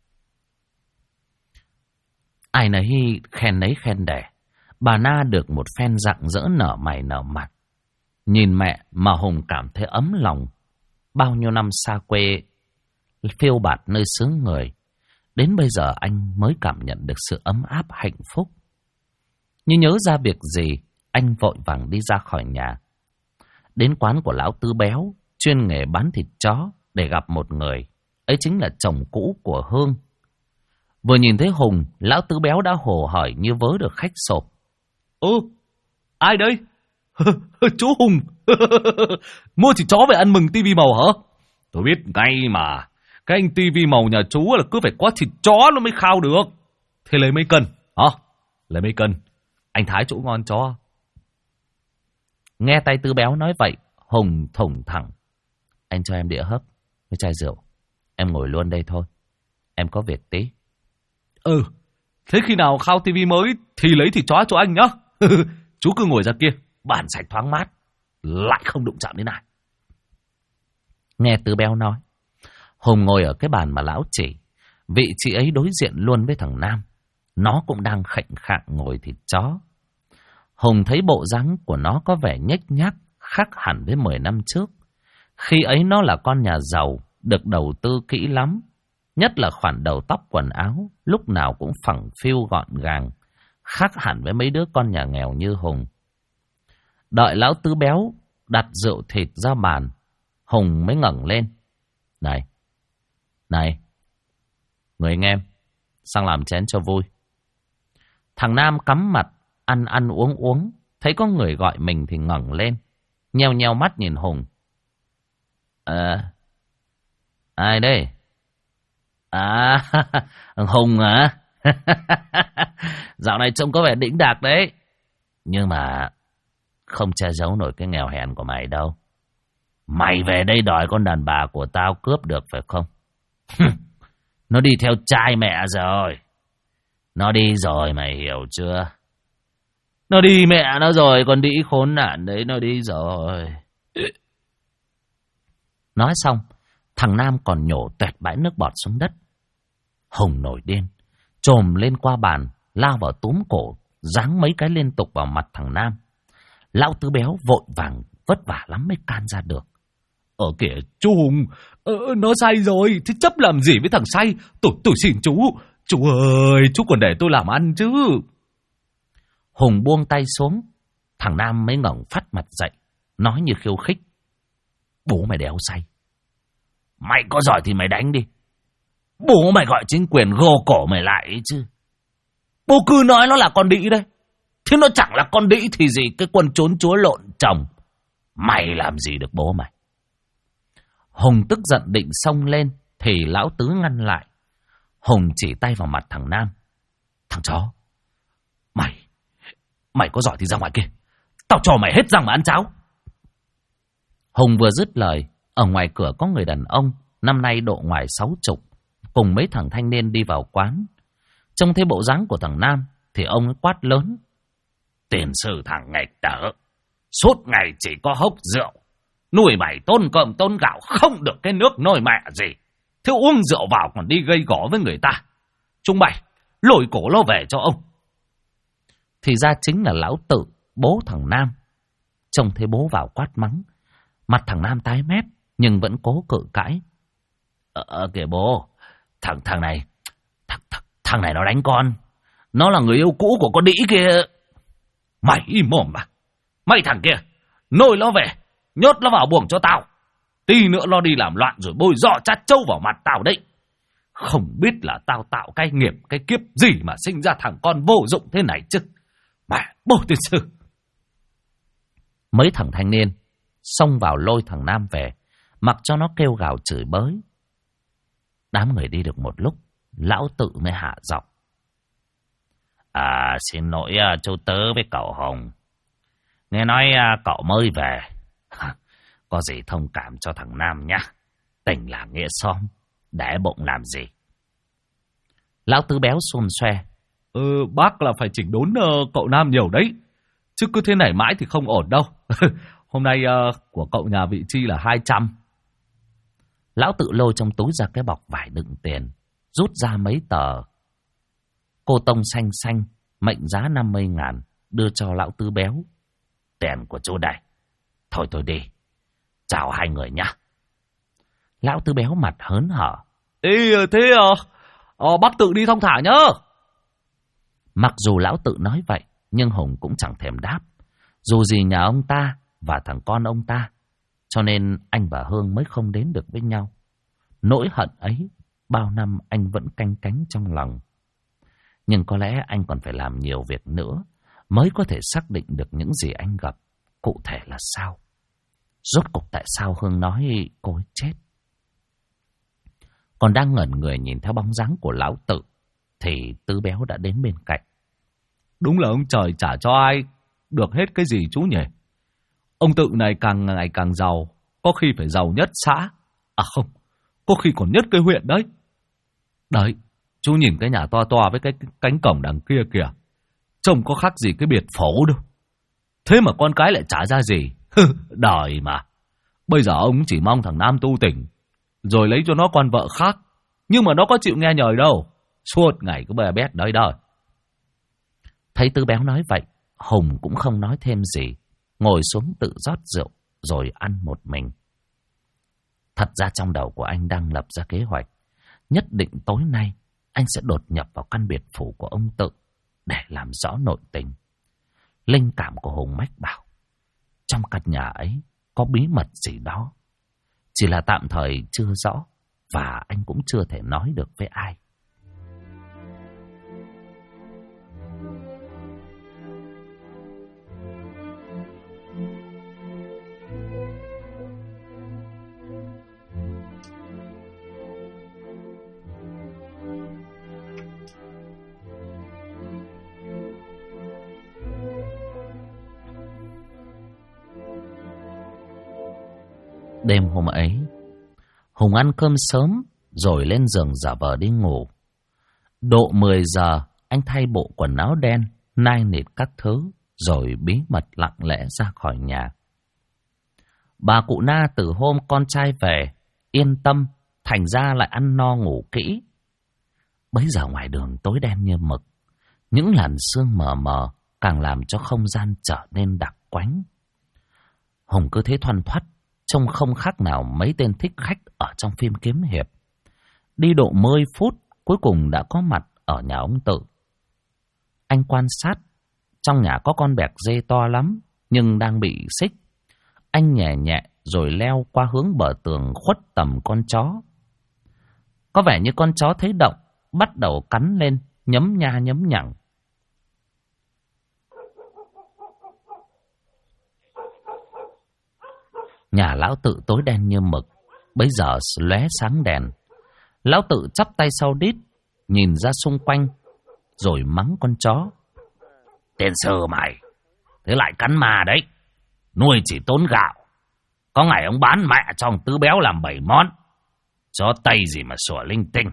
Ai nấy khen nấy khen đẻ. Bà Na được một phen rạng rỡ nở mày nở mặt. Nhìn mẹ mà Hùng cảm thấy ấm lòng. Bao nhiêu năm xa quê, phiêu bạt nơi xứ người, đến bây giờ anh mới cảm nhận được sự ấm áp hạnh phúc. Như nhớ ra việc gì, anh vội vàng đi ra khỏi nhà. Đến quán của lão Tư Béo, chuyên nghề bán thịt chó, để gặp một người. Ấy chính là chồng cũ của Hương. Vừa nhìn thấy Hùng, lão Tư Béo đã hồ hởi như vớ được khách sộp. Ai đây? Chú Hùng. Mua thịt chó về ăn mừng tivi màu hả? Tôi biết ngay mà. Cái anh tivi màu nhà chú là cứ phải có thịt chó nó mới khao được. Thế lấy mấy cân? Lấy mấy cân? Anh thái chỗ ngon cho. Nghe tay Tư Béo nói vậy, Hùng thủng thẳng. Anh cho em đĩa hấp với chai rượu. Em ngồi luôn đây thôi. Em có việc tí. Thế khi nào khao tivi mới thì lấy thịt chó cho anh nhá. Chú cứ ngồi ra kia, bàn sạch thoáng mát, lại không đụng chạm đến ai. Nghe Tư Béo nói, Hùng ngồi ở cái bàn mà lão chỉ. Vị trí ấy đối diện luôn với thằng Nam. Nó cũng đang khệnh khạng ngồi thịt chó. Hùng thấy bộ dáng của nó có vẻ nhếch nhác, khác hẳn với 10 năm trước. Khi ấy nó là con nhà giàu, được đầu tư kỹ lắm. Nhất là khoản đầu tóc quần áo, lúc nào cũng phẳng phiu gọn gàng, khác hẳn với mấy đứa con nhà nghèo như Hùng. Đợi lão Tư Béo đặt rượu thịt ra bàn, Hùng mới ngẩng lên. Này, người anh em, sang làm chén cho vui. Thằng Nam cắm mặt, ăn uống, thấy có người gọi mình thì ngẩng lên, nheo nheo mắt nhìn Hùng. Ai đây? Hùng hả? Dạo này trông có vẻ đĩnh đạc đấy. Nhưng mà không che giấu nổi cái nghèo hèn của mày đâu. Mày về đây đòi con đàn bà của tao cướp được phải không? Nó đi theo trai mẹ rồi. Nó đi rồi, mày hiểu chưa? Nó đi mẹ nó rồi, còn đĩ khốn nạn đấy, nó đi rồi. Nói xong, thằng Nam còn nhổ toẹt bãi nước bọt xuống đất. Hùng nổi điên, chồm lên qua bàn, lao vào túm cổ, giáng mấy cái liên tục vào mặt thằng Nam. Lão Tư Béo vội vàng vất vả lắm mới can ra được. Kìa chú Hùng, nó say rồi, thế chấp làm gì với thằng say? Tôi xin chú ơi, chú còn để tôi làm ăn chứ. Hùng buông tay xuống, thằng Nam mới ngẩng phát mặt dậy, nói như khiêu khích. Bố mày đéo say. Mày có giỏi thì mày đánh đi. Bố mày gọi chính quyền gô cổ mày lại ấy chứ. Bố cứ nói nó là con đĩ đấy. Thế nó chẳng là con đĩ thì gì, cái quân trốn chúa lộn chồng. Mày làm gì được bố mày? Hùng tức giận định xông lên thì lão Tứ ngăn lại. Hùng chỉ tay vào mặt thằng Nam. Thằng chó, Mày có giỏi thì ra ngoài kia. Tao cho mày hết răng mà ăn cháo. Hùng vừa dứt lời, ở ngoài cửa có người đàn ông, năm nay độ ngoài 60, cùng mấy thằng thanh niên đi vào quán. Trông thấy bộ dáng của thằng Nam thì ông ấy quát lớn. Tiền sư thằng nghịch tở, suốt ngày chỉ có hốc rượu. Nuôi mày tôn cơm tôn gạo, không được cái nước nôi mẹ gì. Thế uống rượu vào còn đi gây gổ với người ta. Chúng mày lôi cổ nó về cho ông. Thì ra chính là lão Tự, bố thằng Nam. Trông thấy bố vào quát mắng, mặt thằng Nam tái mét nhưng vẫn cố cự cãi. Kìa bố, thằng này nó đánh con. Nó là người yêu cũ của con đĩ kia. Mày im mồm mà. Mày thằng kia, nôi nó về, nhốt nó vào buồng cho tao. Tí nữa nó đi làm loạn rồi bôi dọ chát trâu vào mặt tao đấy. Không biết là tao tạo cái nghiệp, cái kiếp gì mà sinh ra thằng con vô dụng thế này chứ. Mẹ bố tiên sư. Mấy thằng thanh niên xông vào lôi thằng Nam về, mặc cho nó kêu gào chửi bới. Đám người đi được một lúc, lão Tự mới hạ giọng. Xin lỗi chú Tứ với cậu Hùng. Nghe nói cậu mới về. Có gì thông cảm cho thằng Nam nhá. Tình là nghĩa xóm, để bụng làm gì. Lão Tứ béo xôn xoe. Bác là phải chỉnh đốn cậu Nam nhiều đấy. Chứ cứ thế này mãi thì không ổn đâu. Hôm nay của cậu nhà vị chi là 200. Lão Tự lôi trong túi ra cái bọc vải đựng tiền, rút ra mấy tờ cô tông xanh xanh, mệnh giá 50.000, đưa cho lão Tứ béo. Tiền của chú đây. Thôi tôi đi. Chào hai người nhá. Lão Tứ béo mặt hớn hở. Thế bác tự đi thong thả nhá. Mặc dù lão Tự nói vậy, nhưng Hùng cũng chẳng thèm đáp. Dù gì nhà ông ta và thằng con ông ta, cho nên anh và Hương mới không đến được với nhau. Nỗi hận ấy, bao năm anh vẫn canh cánh trong lòng. Nhưng có lẽ anh còn phải làm nhiều việc nữa mới có thể xác định được những gì anh gặp cụ thể là sao. Rốt cuộc tại sao Hương nói cô ấy chết? Còn đang ngẩn người nhìn theo bóng dáng của lão Tự thì Tứ béo đã đến bên cạnh. Đúng là ông trời trả cho ai được hết cái gì chú nhỉ? Ông Tự này càng ngày càng giàu, có khi phải giàu nhất xã. Không, có khi còn nhất cái huyện đấy. Đấy, chú nhìn cái nhà to to với cái cánh cổng đằng kia kìa. Trông có khác gì cái biệt phố đâu. Thế mà con cái lại trả ra gì? Đời mà. Bây giờ ông chỉ mong thằng Nam tu tỉnh, rồi lấy cho nó con vợ khác. Nhưng mà nó có chịu nghe nhlời đâu. Suốt ngày cứ bè bét đấy đời. Thấy Tứ béo nói vậy, Hùng cũng không nói thêm gì, ngồi xuống tự rót rượu rồi ăn một mình. Thật ra trong đầu của anh đang lập ra kế hoạch. Nhất định tối nay anh sẽ đột nhập vào căn biệt phủ của ông Tự để làm rõ nội tình. Linh cảm của Hùng mách bảo trong căn nhà ấy có bí mật gì đó, chỉ là tạm thời chưa rõ và anh cũng chưa thể nói được với ai. Đêm hôm ấy, Hùng ăn cơm sớm rồi lên giường giả vờ đi ngủ. Độ 10 giờ, anh thay bộ quần áo đen, nai nịt các thứ, rồi bí mật lặng lẽ ra khỏi nhà. Bà cụ Na từ hôm con trai về, yên tâm, thành ra lại ăn no ngủ kỹ. Bấy giờ ngoài đường tối đen như mực, những làn sương mờ mờ càng làm cho không gian trở nên đặc quánh. Hùng cứ thế thoăn thoắt, trông không khác nào mấy tên thích khách ở trong phim kiếm hiệp. Đi độ 10 phút, cuối cùng đã có mặt ở nhà ông Tự. Anh quan sát, trong nhà có con bẹc dê to lắm, nhưng đang bị xích. Anh nhẹ nhẹ rồi leo qua hướng bờ tường khuất tầm con chó. Có vẻ như con chó thấy động, bắt đầu cắn lên, nhấm nha nhấm nhẳng. Nhà lão Tự tối đen như mực, bấy giờ lóe sáng đèn. Lão Tự chắp tay sau đít, nhìn ra xung quanh, rồi mắng con chó. Tên sơ mày, thế lại cắn ma đấy. Nuôi chỉ tốn gạo. Có ngày ông bán mẹ cho ông Tứ Béo làm 7 món. Chó Tây gì mà sủa linh tinh.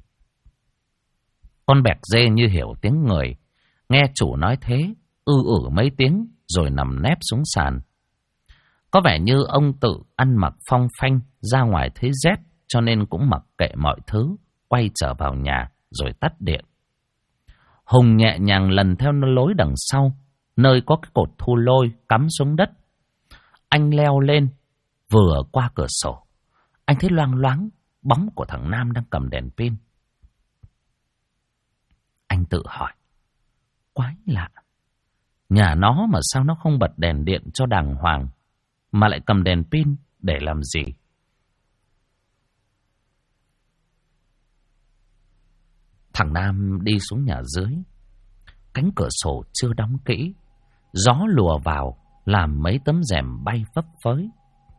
Con bẹc dê như hiểu tiếng người, nghe chủ nói thế, mấy tiếng rồi nằm nép xuống sàn. Có vẻ như ông Tự ăn mặc phong phanh, ra ngoài thấy rét, cho nên cũng mặc kệ mọi thứ, quay trở vào nhà rồi tắt điện. Hùng nhẹ nhàng lần theo lối đằng sau, nơi có cái cột thu lôi cắm xuống đất. Anh leo lên, vừa qua cửa sổ, anh thấy loang loáng bóng của thằng Nam đang cầm đèn pin. Anh tự hỏi, quái lạ, nhà nó mà sao nó không bật đèn điện cho đàng hoàng, mà lại cầm đèn pin để làm gì? Thằng Nam đi xuống nhà dưới. Cánh cửa sổ chưa đóng kỹ, gió lùa vào làm mấy tấm rèm bay phấp phới.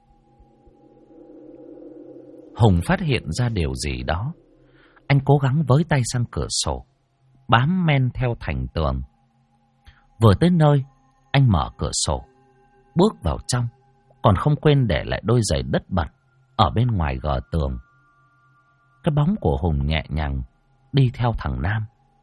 Hùng phát hiện ra điều gì đó. Anh cố gắng với tay sang cửa sổ, bám men theo thành tường. Vừa tới nơi, anh mở cửa sổ, bước vào trong, còn không quên để lại đôi giày đất bẩn ở bên ngoài gờ tường. Cái bóng của Hùng nhẹ nhàng đi theo thằng Nam.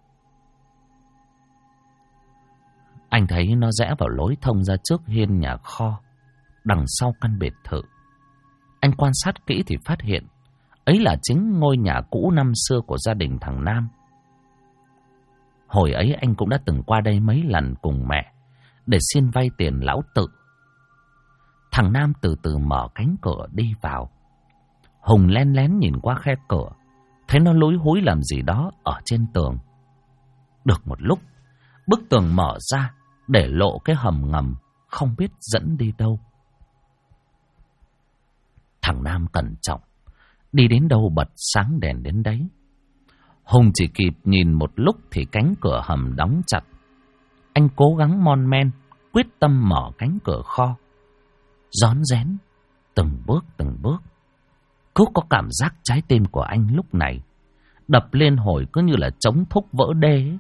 Anh thấy nó rẽ vào lối thông ra trước hiên nhà kho, đằng sau căn biệt thự. Anh quan sát kỹ thì phát hiện ấy là chính ngôi nhà cũ năm xưa của gia đình thằng Nam. Hồi ấy anh cũng đã từng qua đây mấy lần cùng mẹ để xin vay tiền lão Tự. Thằng Nam từ từ mở cánh cửa đi vào. Hùng len lén nhìn qua khe cửa, thấy nó lúi húi làm gì đó ở trên tường. Được một lúc, bức tường mở ra để lộ cái hầm ngầm không biết dẫn đi đâu. Thằng Nam cẩn trọng, đi đến đâu bật sáng đèn đến đấy. Hùng chỉ kịp nhìn một lúc thì cánh cửa hầm đóng chặt. Anh cố gắng mon men, quyết tâm mở cánh cửa kho. Rón rén, từng bước. Cứ có cảm giác trái tim của anh lúc này đập lên hồi cứ như là trống thúc vỡ đê ấy.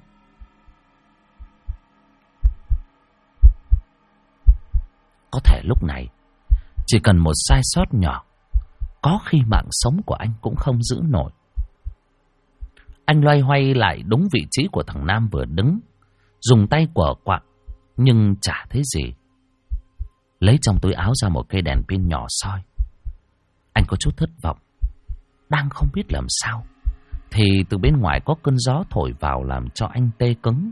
Có thể lúc này chỉ cần một sai sót nhỏ, có khi mạng sống của anh cũng không giữ nổi. Anh loay hoay lại đúng vị trí của thằng Nam vừa đứng, dùng tay quờ quạng nhưng chả thấy gì. Lấy trong túi áo ra một cây đèn pin nhỏ soi. Anh có chút thất vọng, đang không biết làm sao thì từ bên ngoài có cơn gió thổi vào làm cho anh tê cứng.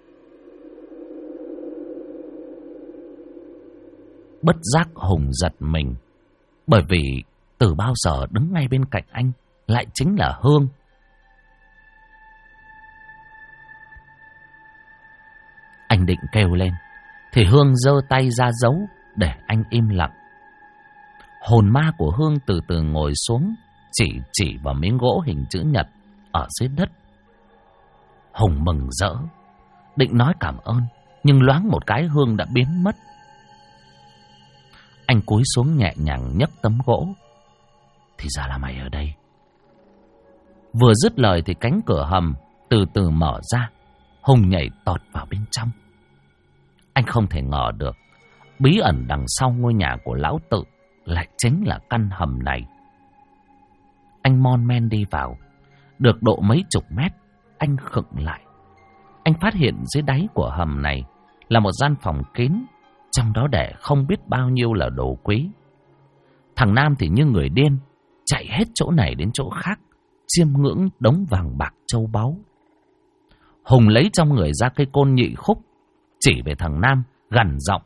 Bất giác Hùng giật mình, bởi vì từ bao giờ đứng ngay bên cạnh anh lại chính là Hương. Anh định kêu lên thì Hương giơ tay ra dấu để anh im lặng. Hồn ma của Hương từ từ ngồi xuống, chỉ vào miếng gỗ hình chữ nhật ở dưới đất. Hùng mừng rỡ, định nói cảm ơn, nhưng loáng một cái Hương đã biến mất. Anh cúi xuống nhẹ nhàng nhấc tấm gỗ. Thì ra là mày ở đây. Vừa dứt lời thì cánh cửa hầm từ từ mở ra. Hùng nhảy tọt vào bên trong. Anh không thể ngờ được bí ẩn đằng sau ngôi nhà của lão Tự lại chính là căn hầm này. Anh mon men đi vào. Được độ mấy chục mét, anh khựng lại. Anh phát hiện dưới đáy của hầm này là một gian phòng kín, trong đó để không biết bao nhiêu là đồ quý. Thằng Nam thì như người điên, chạy hết chỗ này đến chỗ khác, chiêm ngưỡng đống vàng bạc châu báu. Hùng lấy trong người ra cây côn nhị khúc, chỉ về thằng Nam, gằn giọng.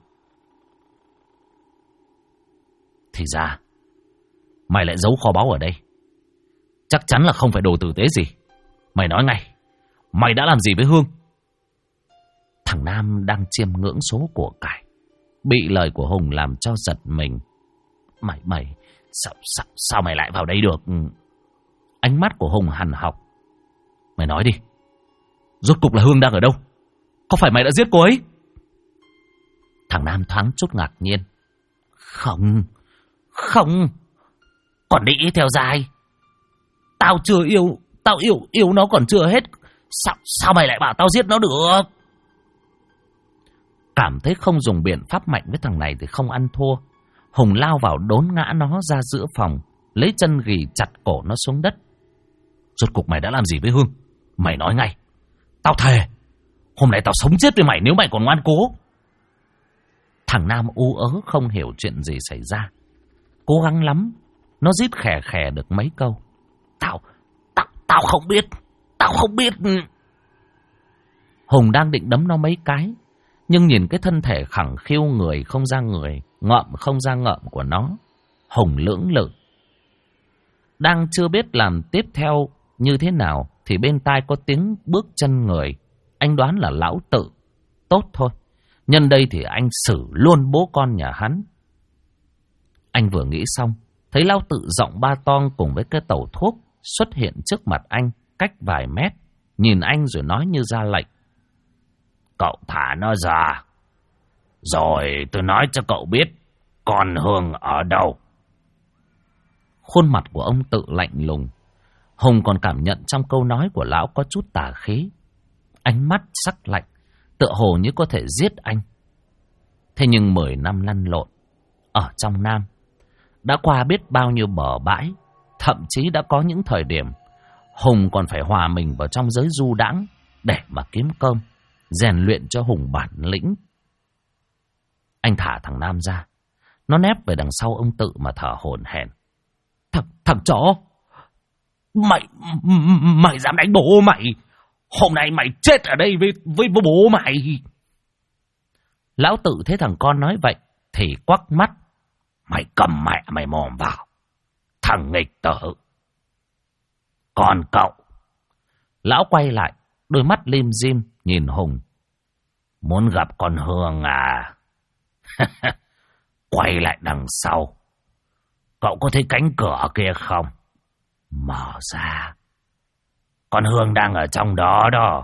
Thì ra, mày lại giấu kho báu ở đây. Chắc chắn là không phải đồ tử tế gì. Mày nói ngay, mày đã làm gì với Hương? Thằng Nam đang chiêm ngưỡng số của cải, bị lời của Hùng làm cho giật mình. Mày sao mày lại vào đây được? Ánh mắt của Hùng hằn học. Mày nói đi, rốt cục là Hương đang ở đâu? Có phải mày đã giết cô ấy? Thằng Nam thoáng chút ngạc nhiên. Không, còn đi theo dai. Tao yêu nó còn chưa hết. Sao mày lại bảo tao giết nó được? Cảm thấy không dùng biện pháp mạnh với thằng này thì không ăn thua, Hùng lao vào đốn ngã nó ra giữa phòng, lấy chân ghì chặt cổ nó xuống đất. Rốt cục mày đã làm gì với Hương? Mày nói ngay. Tao thề, hôm nay tao sống chết với mày nếu mày còn ngoan cố. Thằng Nam ú ớ không hiểu chuyện gì xảy ra. Cố gắng lắm, nó rít khè khè được mấy câu. Tao không biết. Hùng đang định đấm nó mấy cái, nhưng nhìn cái thân thể khẳng khiu người không ra người, ngợm không ra ngợm của nó, Hùng lưỡng lự. Đang chưa biết làm tiếp theo như thế nào thì bên tai có tiếng bước chân người. Anh đoán là lão Tự. Tốt thôi, nhân đây thì anh xử luôn bố con nhà hắn. Anh vừa nghĩ xong, thấy lão Tự giọng ba toang cùng với cái tẩu thuốc xuất hiện trước mặt anh cách vài mét, nhìn anh rồi nói như ra lệnh. Cậu thả nó ra, rồi tôi nói cho cậu biết con Hương ở đâu. Khuôn mặt của ông Tự lạnh lùng. Hùng còn cảm nhận trong câu nói của lão có chút tà khí. Ánh mắt sắc lạnh, tựa hồ như có thể giết anh. Thế nhưng 10 năm lăn lộn ở trong Nam, đã qua biết bao nhiêu bờ bãi, thậm chí đã có những thời điểm Hùng còn phải hòa mình vào trong giới du đãng để mà kiếm cơm, rèn luyện cho Hùng bản lĩnh. Anh thả thằng Nam ra, nó nép về đằng sau ông Tự mà thở hổn hển. Thằng chó, mày dám đánh bố mày? Hôm nay mày chết ở đây với bố mày. Lão Tự thấy thằng con nói vậy thì quắc mắt. Mày cầm mẹ mày mồm vào, thằng nghịch tử. Còn cậu? Lão quay lại, đôi mắt lim dim nhìn Hùng. Muốn gặp con Hương à? Quay lại đằng sau. Cậu có thấy cánh cửa kia không? Mở ra. Con Hương đang ở trong đó đó.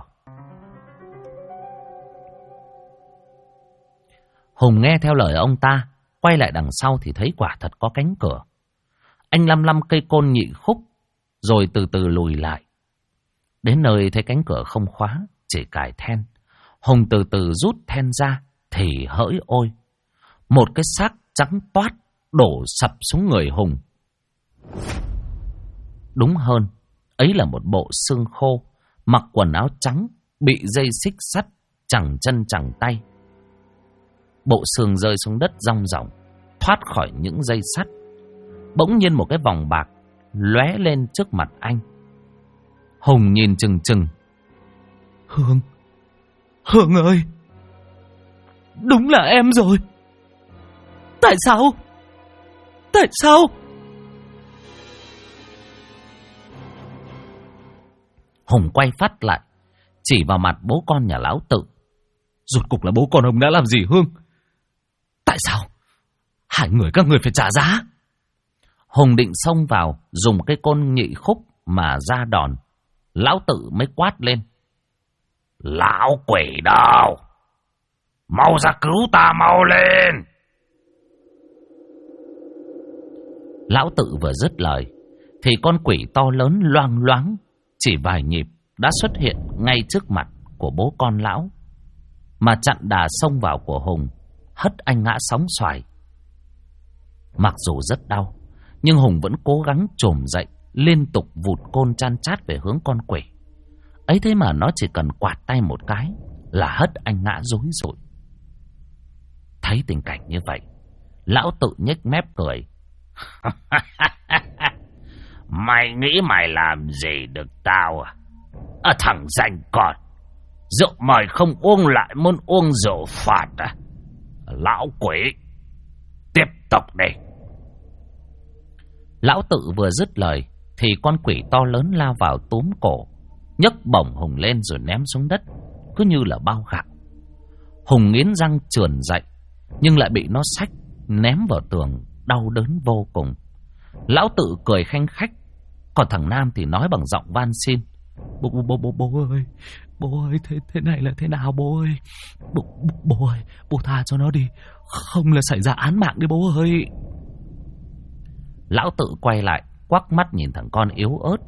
Hùng nghe theo lời ông ta, quay lại đằng sau thì thấy quả thật có cánh cửa. Anh lăm cây côn nhị khúc, rồi từ từ lùi lại. Đến nơi thấy cánh cửa không khóa, chỉ cài then. Hùng từ từ rút then ra, thì hỡi ôi, một cái xác trắng toát đổ sập xuống người Hùng. Đúng hơn, ấy là một bộ xương khô, mặc quần áo trắng, bị dây xích sắt, chẳng chân chẳng tay. Bộ xương rơi xuống đất rong ròng, thoát khỏi những dây sắt. Bỗng nhiên một cái vòng bạc lóe lên trước mặt anh. Hùng nhìn chừng chừng. Hương ơi, đúng là em rồi. Tại sao? Hùng quay phát lại, chỉ vào mặt bố con nhà lão Tự. Rốt cục là bố con ông đã làm gì Hương? Tại sao? Hai người các người phải trả giá. Hùng định xông vào, dùng cái côn nhị khúc mà ra đòn. Lão Tự mới quát lên. Lão quỷ đâu? Mau ra cứu ta, mau lên! Lão Tự vừa dứt lời thì con quỷ to lớn loang loáng chỉ vài nhịp đã xuất hiện ngay trước mặt của bố con lão, mà chặn đà xông vào của Hùng, hất anh ngã sóng xoài. Mặc dù rất đau, nhưng Hùng vẫn cố gắng trồm dậy, liên tục vụt côn chan chát về hướng con quỷ. Ấy thế mà nó chỉ cần quạt tay một cái là hất anh ngã rối rụi. Thấy tình cảnh như vậy, lão Tự nhếch mép cười. Mày nghĩ mày làm gì được tao à? Thằng danh con, rượu mời không uống lại muốn uống rượu phạt à? Lão quỷ, tiếp tục đi. Lão Tự vừa dứt lời thì con quỷ to lớn lao vào túm cổ, nhấc bổng Hùng lên rồi ném xuống đất, cứ như là bao gạo. Hùng nghiến răng trườn dậy, nhưng lại bị nó xách ném vào tường, đau đớn vô cùng. Lão Tự cười khanh khách, còn thằng Nam thì nói bằng giọng van xin. Bố ơi, thế này là thế nào bố ơi? Bố ơi, bố tha cho nó đi, không là xảy ra án mạng đi bố ơi. Lão Tự quay lại, quắc mắt nhìn thằng con yếu ớt.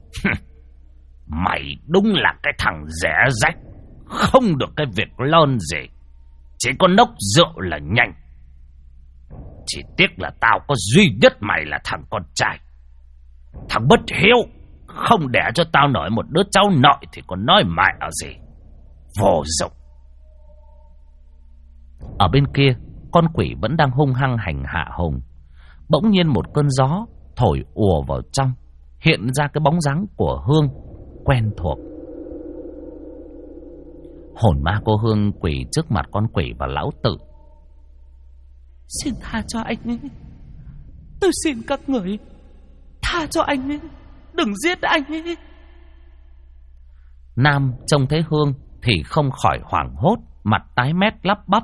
Mày đúng là cái thằng rẻ rách, không được cái việc lon gì, chỉ có nốc rượu là nhanh. Chỉ tiếc là tao có duy nhất mày là thằng con trai. Thằng bất hiếu, không đẻ cho tao nổi một đứa cháu nội thì còn nói mày ở gì. Vô dụng. Ở bên kia, con quỷ vẫn đang hung hăng hành hạ Hùng. Bỗng nhiên một cơn gió thổi ùa vào trong, hiện ra cái bóng dáng của Hương quen thuộc. Hồn ma cô Hương quỳ trước mặt con quỷ và Lão Tự. Xin tha cho anh ấy. Tôi xin các người tha cho anh ấy, đừng giết anh ấy. Nam trông thấy Hương thì không khỏi hoảng hốt, mặt tái mét lắp bắp.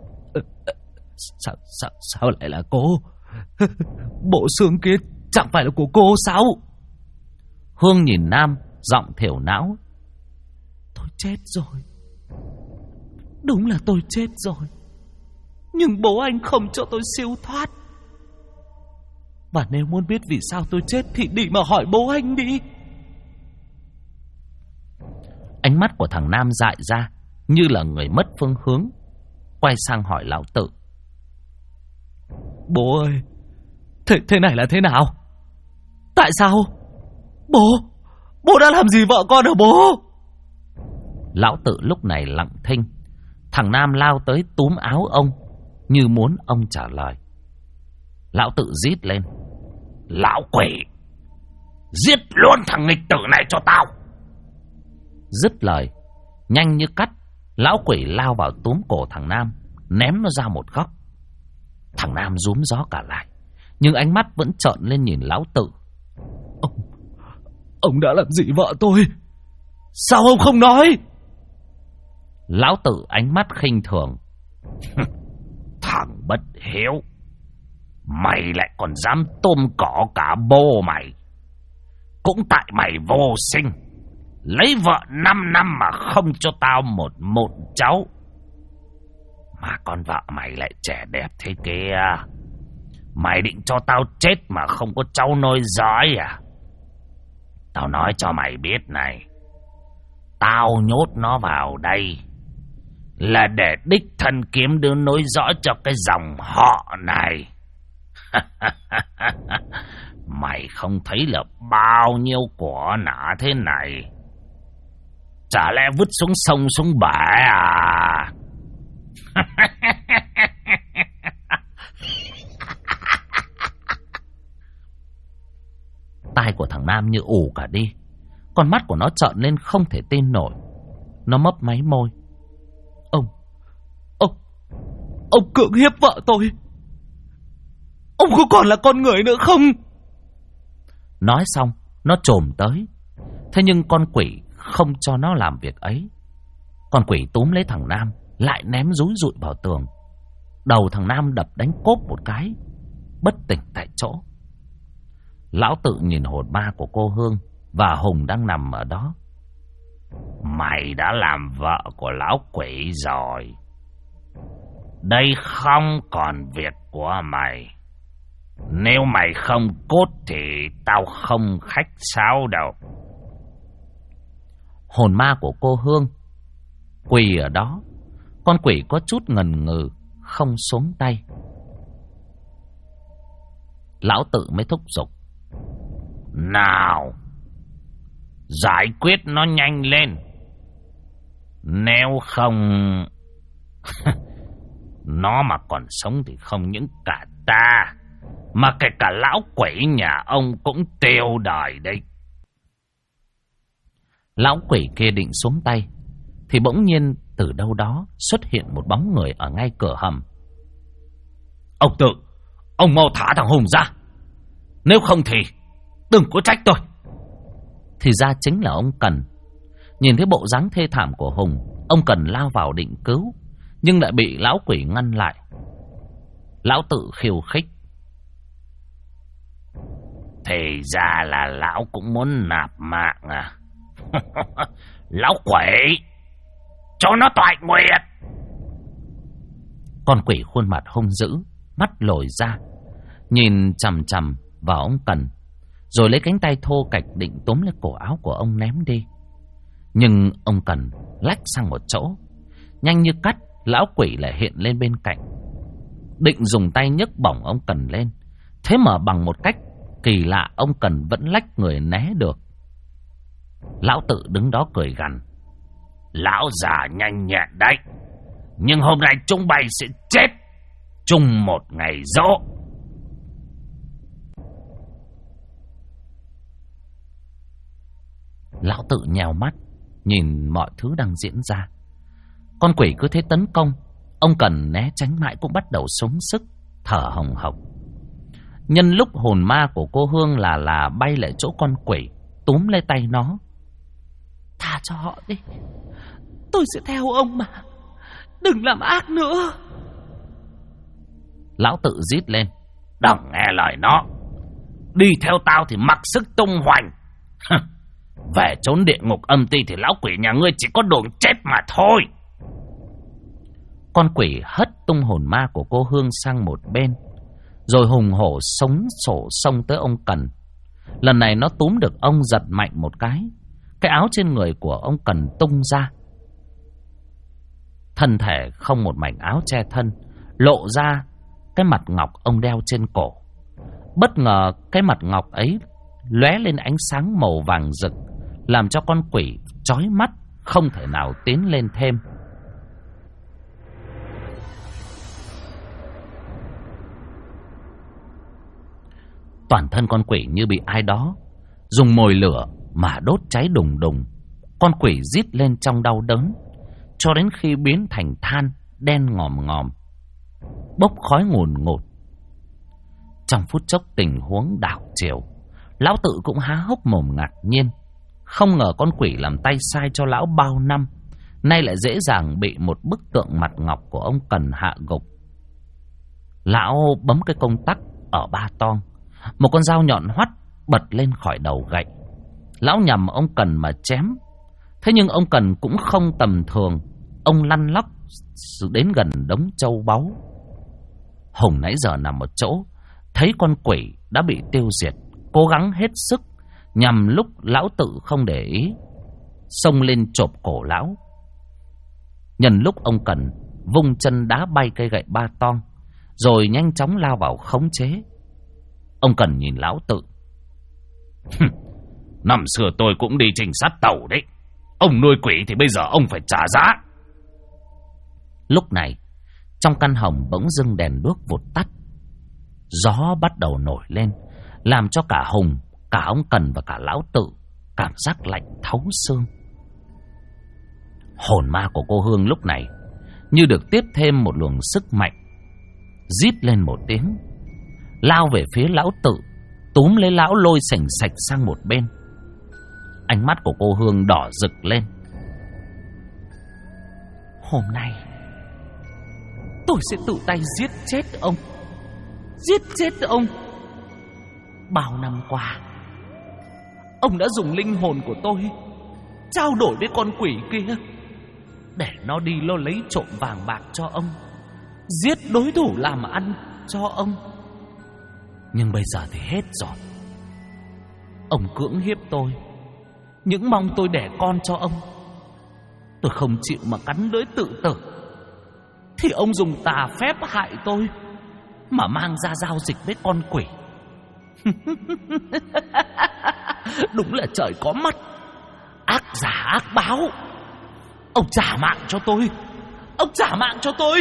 Sao lại là cô? Bộ xương kia chẳng phải là của cô sao? Hương nhìn Nam, giọng thiểu não. Tôi chết rồi. Đúng là tôi chết rồi. Nhưng bố anh không cho tôi siêu thoát. Và nếu muốn biết vì sao tôi chết thì đi mà hỏi bố anh đi. Ánh mắt của thằng Nam dại ra, như là người mất phương hướng. Quay sang hỏi Lão Tự. Bố ơi, thế này là thế nào? Tại sao? Bố đã làm gì vợ con hả bố? Lão Tự lúc này lặng thinh. Thằng Nam lao tới túm áo ông, như muốn ông trả lời. Lão Tự rít lên. Lão quỷ, giết luôn thằng nghịch tử này cho tao. Dứt lời, nhanh như cắt, lão quỷ lao vào túm cổ thằng Nam, ném nó ra một góc. Thằng Nam rúm gió cả lại, nhưng ánh mắt vẫn trợn lên nhìn Lão Tự. Ông đã làm gì vợ tôi? Sao ông không nói? Lão Tự ánh mắt khinh thường. Thằng bất hiếu, mày lại còn dám tôm cỏ cả bố mày. Cũng tại mày vô sinh, lấy vợ 5 năm mà không cho tao một mụn cháu. Mà con vợ mày lại trẻ đẹp thế kia. Mày định cho tao chết mà không có cháu nối dõi à? Tao nói cho mày biết này, tao nhốt nó vào đây là để đích thân kiếm đứa nối dõi cho cái dòng họ này. Mày không thấy là bao nhiêu của nã thế này, chả lẽ vứt xuống sông xuống bể à? Tai của thằng Nam như ù cả đi, con mắt của nó trợn lên không thể tin nổi. Nó mấp máy môi. Ông cưỡng hiếp vợ tôi. Ông có còn là con người nữa không? Nói xong, nó chồm tới. Thế nhưng con quỷ không cho nó làm việc ấy. Con quỷ túm lấy thằng Nam, lại ném dúi dụi vào tường. Đầu thằng Nam đập đánh cốp một cái, bất tỉnh tại chỗ. Lão Tự nhìn hồn ma của cô Hương và Hùng đang nằm ở đó. Mày đã làm vợ của lão quỷ rồi. Đây không còn việc của mày. Nếu mày không cốt thì tao không khách sáo đâu. Hồn ma của cô Hương quỳ ở đó. Con quỷ có chút ngần ngừ, không xuống tay. Lão Tự mới thúc giục. Nào, giải quyết nó nhanh lên. Nếu không nó mà còn sống thì không những cả ta, mà kể cả lão quỷ nhà ông cũng tiêu đời đấy. Lão quỷ kia định xuống tay thì bỗng nhiên từ đâu đó xuất hiện một bóng người ở ngay cửa hầm. Ông Tự, ông mau thả thằng Hùng ra, nếu không thì đừng có trách tôi. Thì ra chính là ông Cần. Nhìn thấy bộ dáng thê thảm của Hùng, ông Cần lao vào định cứu, nhưng lại bị lão quỷ ngăn lại. Lão Tự khiêu khích. Thì ra là lão cũng muốn nạp mạng à? Lão quỷ, cho nó toại nguyệt. Con quỷ khuôn mặt hung dữ, mắt lồi ra, nhìn chằm chằm vào ông Cần, rồi lấy cánh tay thô kệch định túm lấy cổ áo của ông ném đi. Nhưng ông Cần lách sang một chỗ, nhanh như cắt, lão quỷ lại hiện lên bên cạnh, định dùng tay nhấc bổng ông Cần lên. Thế mà bằng một cách kỳ lạ, ông Cần vẫn lách người né được. Lão tự đứng đó cười gằn: Lão già nhanh nhẹn đấy, nhưng hôm nay chúng bay sẽ chết chung một ngày dỗ. Lão tự nhèo mắt nhìn mọi thứ đang diễn ra. Con quỷ cứ thế tấn công, ông Cần né tránh mãi cũng bắt đầu súng sức, thở hồng hộc. Nhân lúc hồn ma của cô Hương là bay lại chỗ con quỷ, túm lấy tay nó: Tha cho họ đi, tôi sẽ theo ông mà, đừng làm ác nữa. Lão tự rít lên: Đừng nghe lời nó, đi theo tao thì mặc sức tung hoành. Về trốn địa ngục âm ti thì lão quỷ nhà ngươi chỉ có đường chết mà thôi. Con quỷ hất tung hồn ma của cô Hương sang một bên, rồi hùng hổ xông tới ông Cần. Lần này nó túm được ông, giật mạnh một cái áo trên người của ông Cần tung ra. Thân thể không một mảnh áo che thân, lộ ra cái mặt ngọc ông đeo trên cổ. Bất ngờ cái mặt ngọc ấy lóe lên ánh sáng màu vàng rực, làm cho con quỷ chói mắt, không thể nào tiến lên thêm. Toàn thân con quỷ như bị ai đó dùng mồi lửa mà đốt cháy đùng đùng. Con quỷ rít lên trong đau đớn, cho đến khi biến thành than đen ngòm ngòm, bốc khói ngùn ngụt. Trong phút chốc tình huống đảo chiều, lão tự cũng há hốc mồm ngạc nhiên. Không ngờ con quỷ làm tay sai cho lão bao năm, nay lại dễ dàng bị một bức tượng mặt ngọc của ông Cần hạ gục. Lão bấm cái công tắc ở ba toang, một con dao nhọn hoắt bật lên khỏi đầu gậy. Lão nhằm ông Cần mà chém. Thế nhưng ông Cần cũng không tầm thường, ông lăn lóc đến gần đống châu báu. Hùng nãy giờ nằm một chỗ, thấy con quỷ đã bị tiêu diệt, cố gắng hết sức nhằm lúc lão tự không để ý, xông lên chộp cổ lão. Nhân lúc ông Cần vung chân đá bay cây gậy ba toang, rồi nhanh chóng lao vào khống chế. Ông Cần nhìn lão tự: Năm xưa tôi cũng đi trinh sát tàu đấy, ông nuôi quỷ thì bây giờ ông phải trả giá. Lúc này trong căn hầm bỗng dưng đèn đuốc vụt tắt, gió bắt đầu nổi lên, làm cho cả Hùng, cả ông Cần và cả lão tự cảm giác lạnh thấu xương. Hồn ma của cô Hương lúc này như được tiếp thêm một luồng sức mạnh, rít lên một tiếng, lao về phía lão tự, túm lấy lão lôi sành sạch sang một bên. Ánh mắt của cô Hương đỏ rực lên: Hôm nay tôi sẽ tự tay giết chết ông, giết chết ông. Bao năm qua, ông đã dùng linh hồn của tôi trao đổi với con quỷ kia, để nó đi lo lấy trộm vàng bạc cho ông, giết đối thủ làm ăn cho ông. Nhưng bây giờ thì hết rồi. Ông cưỡng hiếp tôi, những mong tôi đẻ con cho ông. Tôi không chịu mà cắn lưỡi tự tử, thì ông dùng tà phép hại tôi, mà mang ra giao dịch với con quỷ. Đúng là trời có mắt, ác giả ác báo. Ông trả mạng cho tôi, ông trả mạng cho tôi.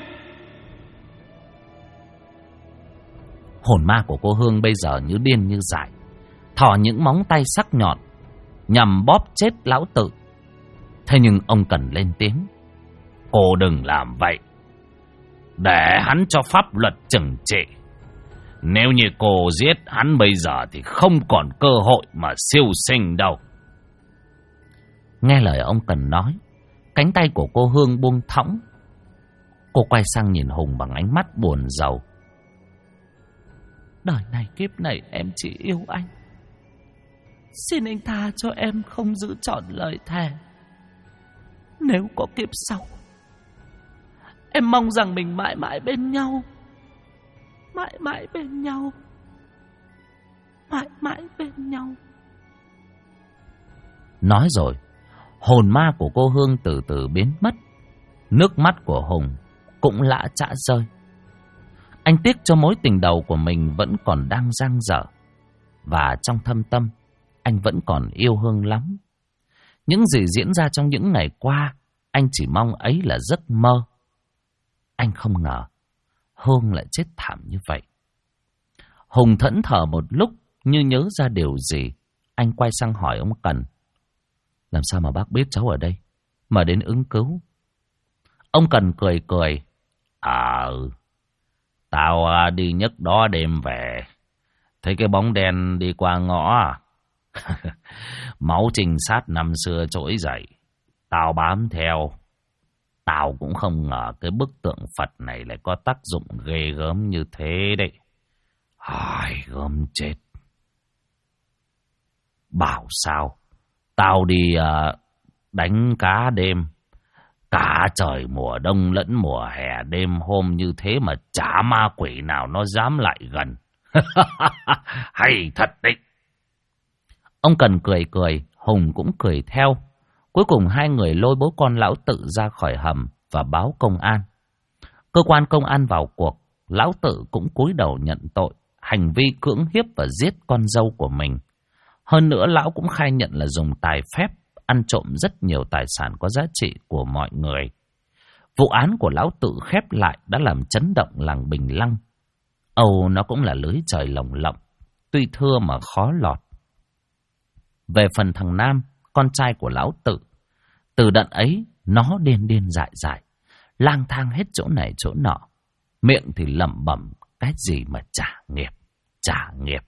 Hồn ma của cô Hương bây giờ như điên như dại, thò những móng tay sắc nhọn nhằm bóp chết lão tự. Thế nhưng ông Cần lên tiếng: Cô đừng làm vậy, để hắn cho pháp luật trừng trị. Nếu như cô giết hắn bây giờ thì không còn cơ hội mà siêu sinh đâu. Nghe lời ông Cần nói, cánh tay của cô Hương buông thõng. Cô quay sang nhìn Hùng bằng ánh mắt buồn rầu: đời này kiếp này em chỉ yêu anh. Xin anh tha cho em không giữ trọn lời thề. Nếu có kiếp sau, em mong rằng mình mãi mãi bên nhau. Mãi mãi bên nhau. Mãi mãi bên nhau. Nói rồi, hồn ma của cô Hương từ từ biến mất. Nước mắt của Hùng cũng lã chã rơi. Anh tiếc cho mối tình đầu của mình vẫn còn đang dang dở. Và trong thâm tâm, anh vẫn còn yêu Hương lắm. Những gì diễn ra trong những ngày qua, anh chỉ mong ấy là giấc mơ. Anh không ngờ Hương lại chết thảm như vậy. Hùng thẫn thờ một lúc, như nhớ ra điều gì. Anh quay sang hỏi ông Cần: làm sao mà bác biết cháu ở đây mà đến ứng cứu? Ông Cần cười cười: Tao đi nhấc đó đêm về, thấy cái bóng đen đi qua ngõ. Máu trinh sát năm xưa trỗi dậy, tao bám theo. Tao cũng không ngờ cái bức tượng Phật này lại có tác dụng ghê gớm như thế đấy. Ai gớm chết. Bảo sao tao đi đánh cá đêm, cả trời mùa đông lẫn mùa hè, đêm hôm như thế mà chả ma quỷ nào nó dám lại gần. Hay thật đấy. Ông Cần cười cười, Hùng cũng cười theo. Cuối cùng hai người lôi bố con lão Tự ra khỏi hầm và báo công an. Cơ quan công an vào cuộc, lão Tự cũng cúi đầu nhận tội hành vi cưỡng hiếp và giết con dâu của mình. Hơn nữa lão cũng khai nhận là dùng tài phép ăn trộm rất nhiều tài sản có giá trị của mọi người. Vụ án của lão Tự khép lại đã làm chấn động làng Bình Lăng. Âu nó cũng là lưới trời lồng lộng, tuy thưa mà khó lọt. Về phần thằng Nam, con trai của lão Tự, từ đợt ấy nó điên điên dại dại, lang thang hết chỗ này chỗ nọ, miệng thì lẩm bẩm cái gì mà trả nghiệp.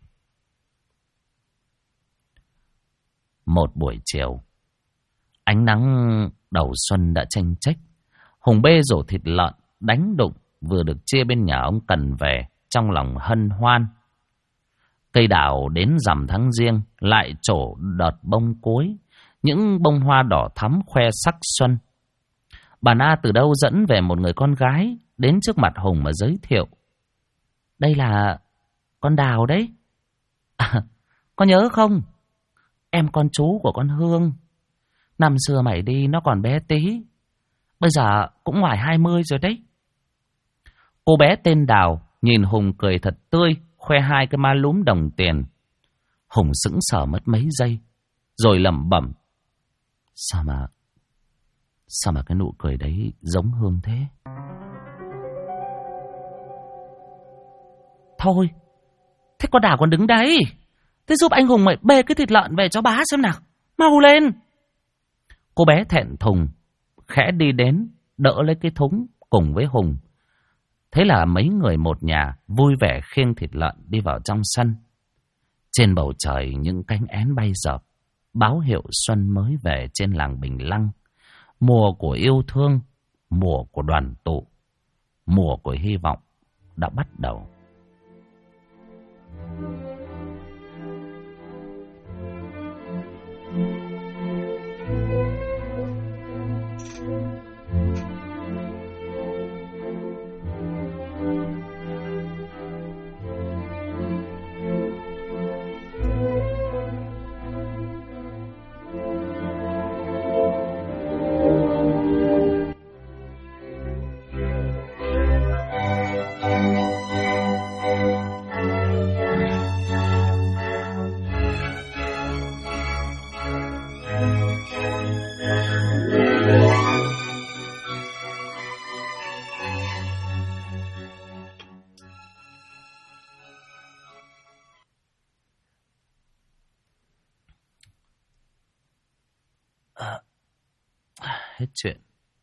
Một buổi chiều, ánh nắng đầu xuân đã chênh chếch. Hùng bê rổ thịt lợn đánh đụng vừa được chia bên nhà ông Cần về, trong lòng hân hoan. Cây đào đến rằm tháng Giêng lại trổ đợt bông cuối, những bông hoa đỏ thắm khoe sắc xuân. Bà Na từ đâu dẫn về một người con gái đến trước mặt Hùng mà giới thiệu: đây là con Đào đấy. Có nhớ không? Em con chú của con Hương. Năm xưa mày đi nó còn bé tí, bây giờ cũng ngoài 20 rồi đấy. Cô bé tên Đào nhìn Hùng cười thật tươi, khoe hai cái má lúm đồng tiền. Hùng sững sờ mất mấy giây, rồi lẩm bẩm: Sao mà cái nụ cười đấy giống Hương thế? Thôi, thế con Đào còn đứng đấy. Thế giúp anh Hùng mày bê cái thịt lợn về cho bá xem nào. Mau lên. Cô bé thẹn thùng khẽ đi đến, đỡ lấy cái thúng cùng với Hùng. Thế là mấy người một nhà vui vẻ khiêng thịt lợn đi vào trong sân. Trên bầu trời những cánh én bay dợp, báo hiệu xuân mới về trên làng Bình Lăng. Mùa của yêu thương, mùa của đoàn tụ, mùa của hy vọng đã bắt đầu. Hết chuyện.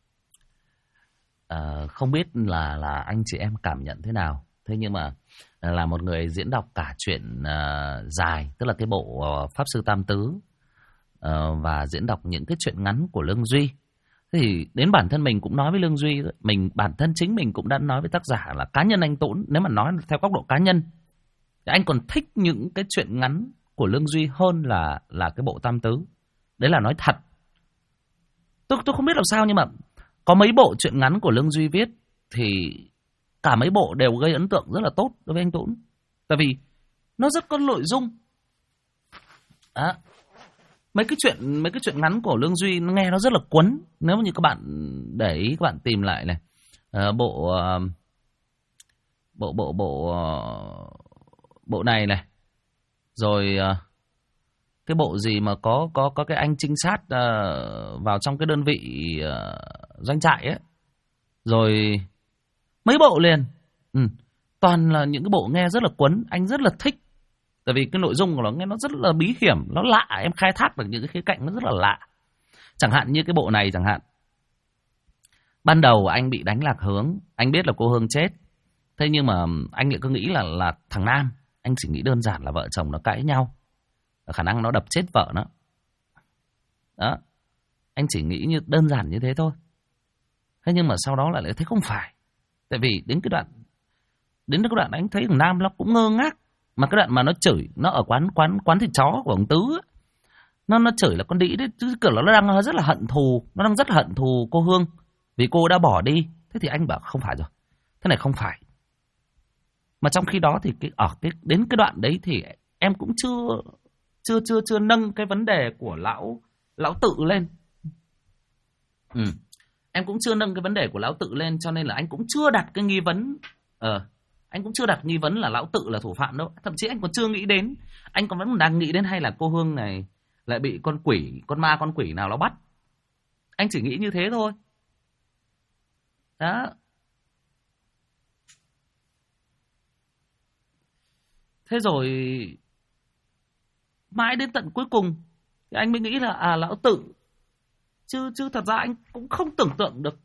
Không biết là anh chị em cảm nhận thế nào. Thế nhưng mà là một người diễn đọc cả chuyện dài, tức là cái bộ Pháp Sư Tam Tứ, và diễn đọc những cái chuyện ngắn của Lương Duy. Thì đến bản thân mình cũng nói với Lương Duy, bản thân chính mình cũng đã nói với tác giả là cá nhân anh Tốn, nếu mà nói theo góc độ cá nhân, Anh còn thích những cái chuyện ngắn của Lương Duy hơn là cái bộ Tam Tứ. Đấy là nói thật. Tôi không biết làm sao nhưng mà có mấy bộ truyện ngắn của Lương Duy viết thì cả mấy bộ đều gây ấn tượng rất là tốt đối với anh Tún. Tại vì nó rất có nội dung. Đó. Mấy cái chuyện ngắn của Lương Duy nó nghe nó rất là cuốn. Nếu như các bạn để ý, các bạn tìm lại này, bộ này này, rồi cái bộ gì mà có cái anh trinh sát vào trong cái đơn vị doanh trại ấy, rồi mấy bộ liền, toàn là những cái bộ nghe rất là cuốn, anh rất là thích. Tại vì cái nội dung của nó nghe nó rất là bí hiểm, nó lạ, em khai thác được những cái khía cạnh nó rất là lạ. Chẳng hạn như cái bộ này chẳng hạn. Ban đầu anh bị đánh lạc hướng, anh biết là cô Hương chết. Thế nhưng mà anh lại cứ nghĩ là thằng Nam, anh chỉ nghĩ đơn giản là vợ chồng nó cãi nhau, khả năng nó đập chết vợ nó. Đó. Anh chỉ nghĩ như đơn giản như thế thôi. Thế nhưng mà sau đó lại thấy không phải. Tại vì đến cái đoạn anh thấy thằng Nam nó cũng ngơ ngác. Mà cái đoạn mà nó chửi, nó ở quán thịt chó của ông Tứ ấy, nó chửi là con đĩ đấy, chứ kiểu nó đang rất là hận thù, nó đang rất là hận thù cô Hương vì cô đã bỏ đi. Thế thì anh bảo không phải rồi, thế này không phải. Mà trong khi đó thì đến cái đoạn đấy thì em cũng chưa nâng cái vấn đề của lão tự lên. Em cũng chưa nâng cái vấn đề của lão tự lên, cho nên là anh cũng chưa đặt cái nghi vấn. Anh cũng chưa đặt nghi vấn là lão tự là thủ phạm đâu. Thậm chí anh còn chưa nghĩ đến. Anh còn vẫn đang nghĩ đến hay là cô Hương này lại bị con quỷ nào nó bắt. Anh chỉ nghĩ như thế thôi. Đó. Thế rồi mãi đến tận cuối cùng thì anh mới nghĩ là lão tự. Chứ thật ra anh cũng không tưởng tượng được.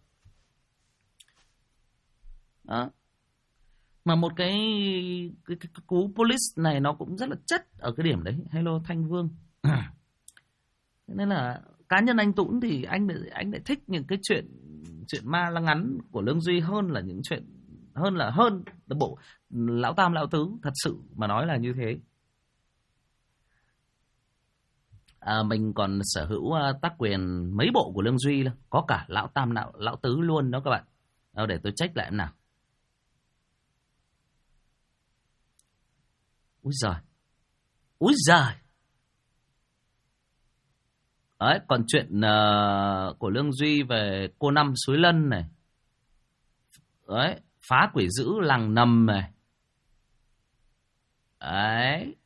Đó. Mà một cái cú police này nó cũng rất là chất ở cái điểm đấy. Hello Thanh Vương. Nên là cá nhân anh Tũng thì anh lại thích những cái chuyện ma là ngắn của Lương Duy hơn là những chuyện hơn bộ Lão Tam Lão Tứ. Thật sự mà nói là như thế. Mình còn sở hữu tác quyền mấy bộ của Lương Duy, có cả Lão Tam Lão Tứ luôn đó các bạn. Để tôi check lại em nào. Úi giời. Đấy, còn chuyện của Lương Duy về cô Năm Suối Lân này. Đấy, phá quỷ dữ làng nầm này. Đấy.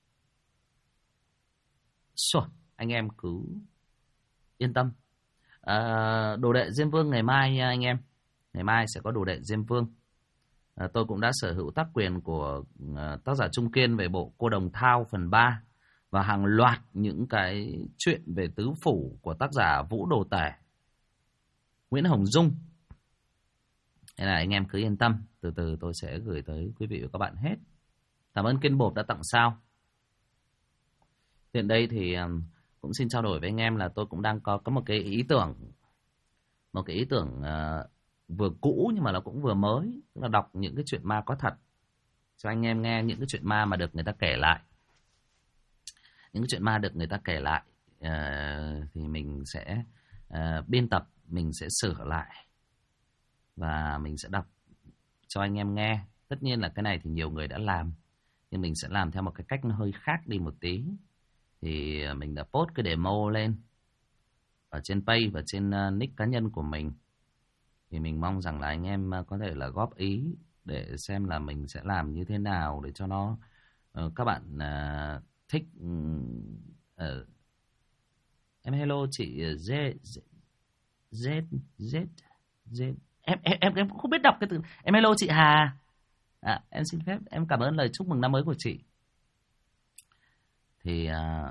Rồi, anh em cứ yên tâm. Đồ đệ Diêm Vương ngày mai nha anh em. Ngày mai sẽ có đồ đệ Diêm Vương. Tôi cũng đã sở hữu tác quyền của tác giả Trung Kiên về bộ Cô Đồng Thao phần 3 và hàng loạt những cái chuyện về tứ phủ của tác giả Vũ Đồ Tể, Nguyễn Hồng Dung. Nên là anh em cứ yên tâm, từ từ tôi sẽ gửi tới quý vị và các bạn hết. Cảm ơn Kiên Bột đã tặng sao. Hiện đây thì cũng xin trao đổi với anh em là tôi cũng đang có một cái ý tưởng vừa cũ nhưng mà nó cũng vừa mới, tức là đọc những cái chuyện ma có thật cho anh em nghe, những cái chuyện ma mà được người ta kể lại. Những cái chuyện ma được người ta kể lại thì mình sẽ biên tập, mình sẽ sửa lại và mình sẽ đọc cho anh em nghe. Tất nhiên là cái này thì nhiều người đã làm, nhưng mình sẽ làm theo một cái cách nó hơi khác đi một tí. Thì mình đã post cái demo lên ở trên page và trên nick cá nhân của mình. Thì mình mong rằng là anh em có thể là góp ý để xem là mình sẽ làm như thế nào để cho nó các bạn thích. Em hello chị Z. Em cũng không biết đọc cái từ. Em hello chị Hà. Em xin phép em cảm ơn lời chúc mừng năm mới của chị. Thì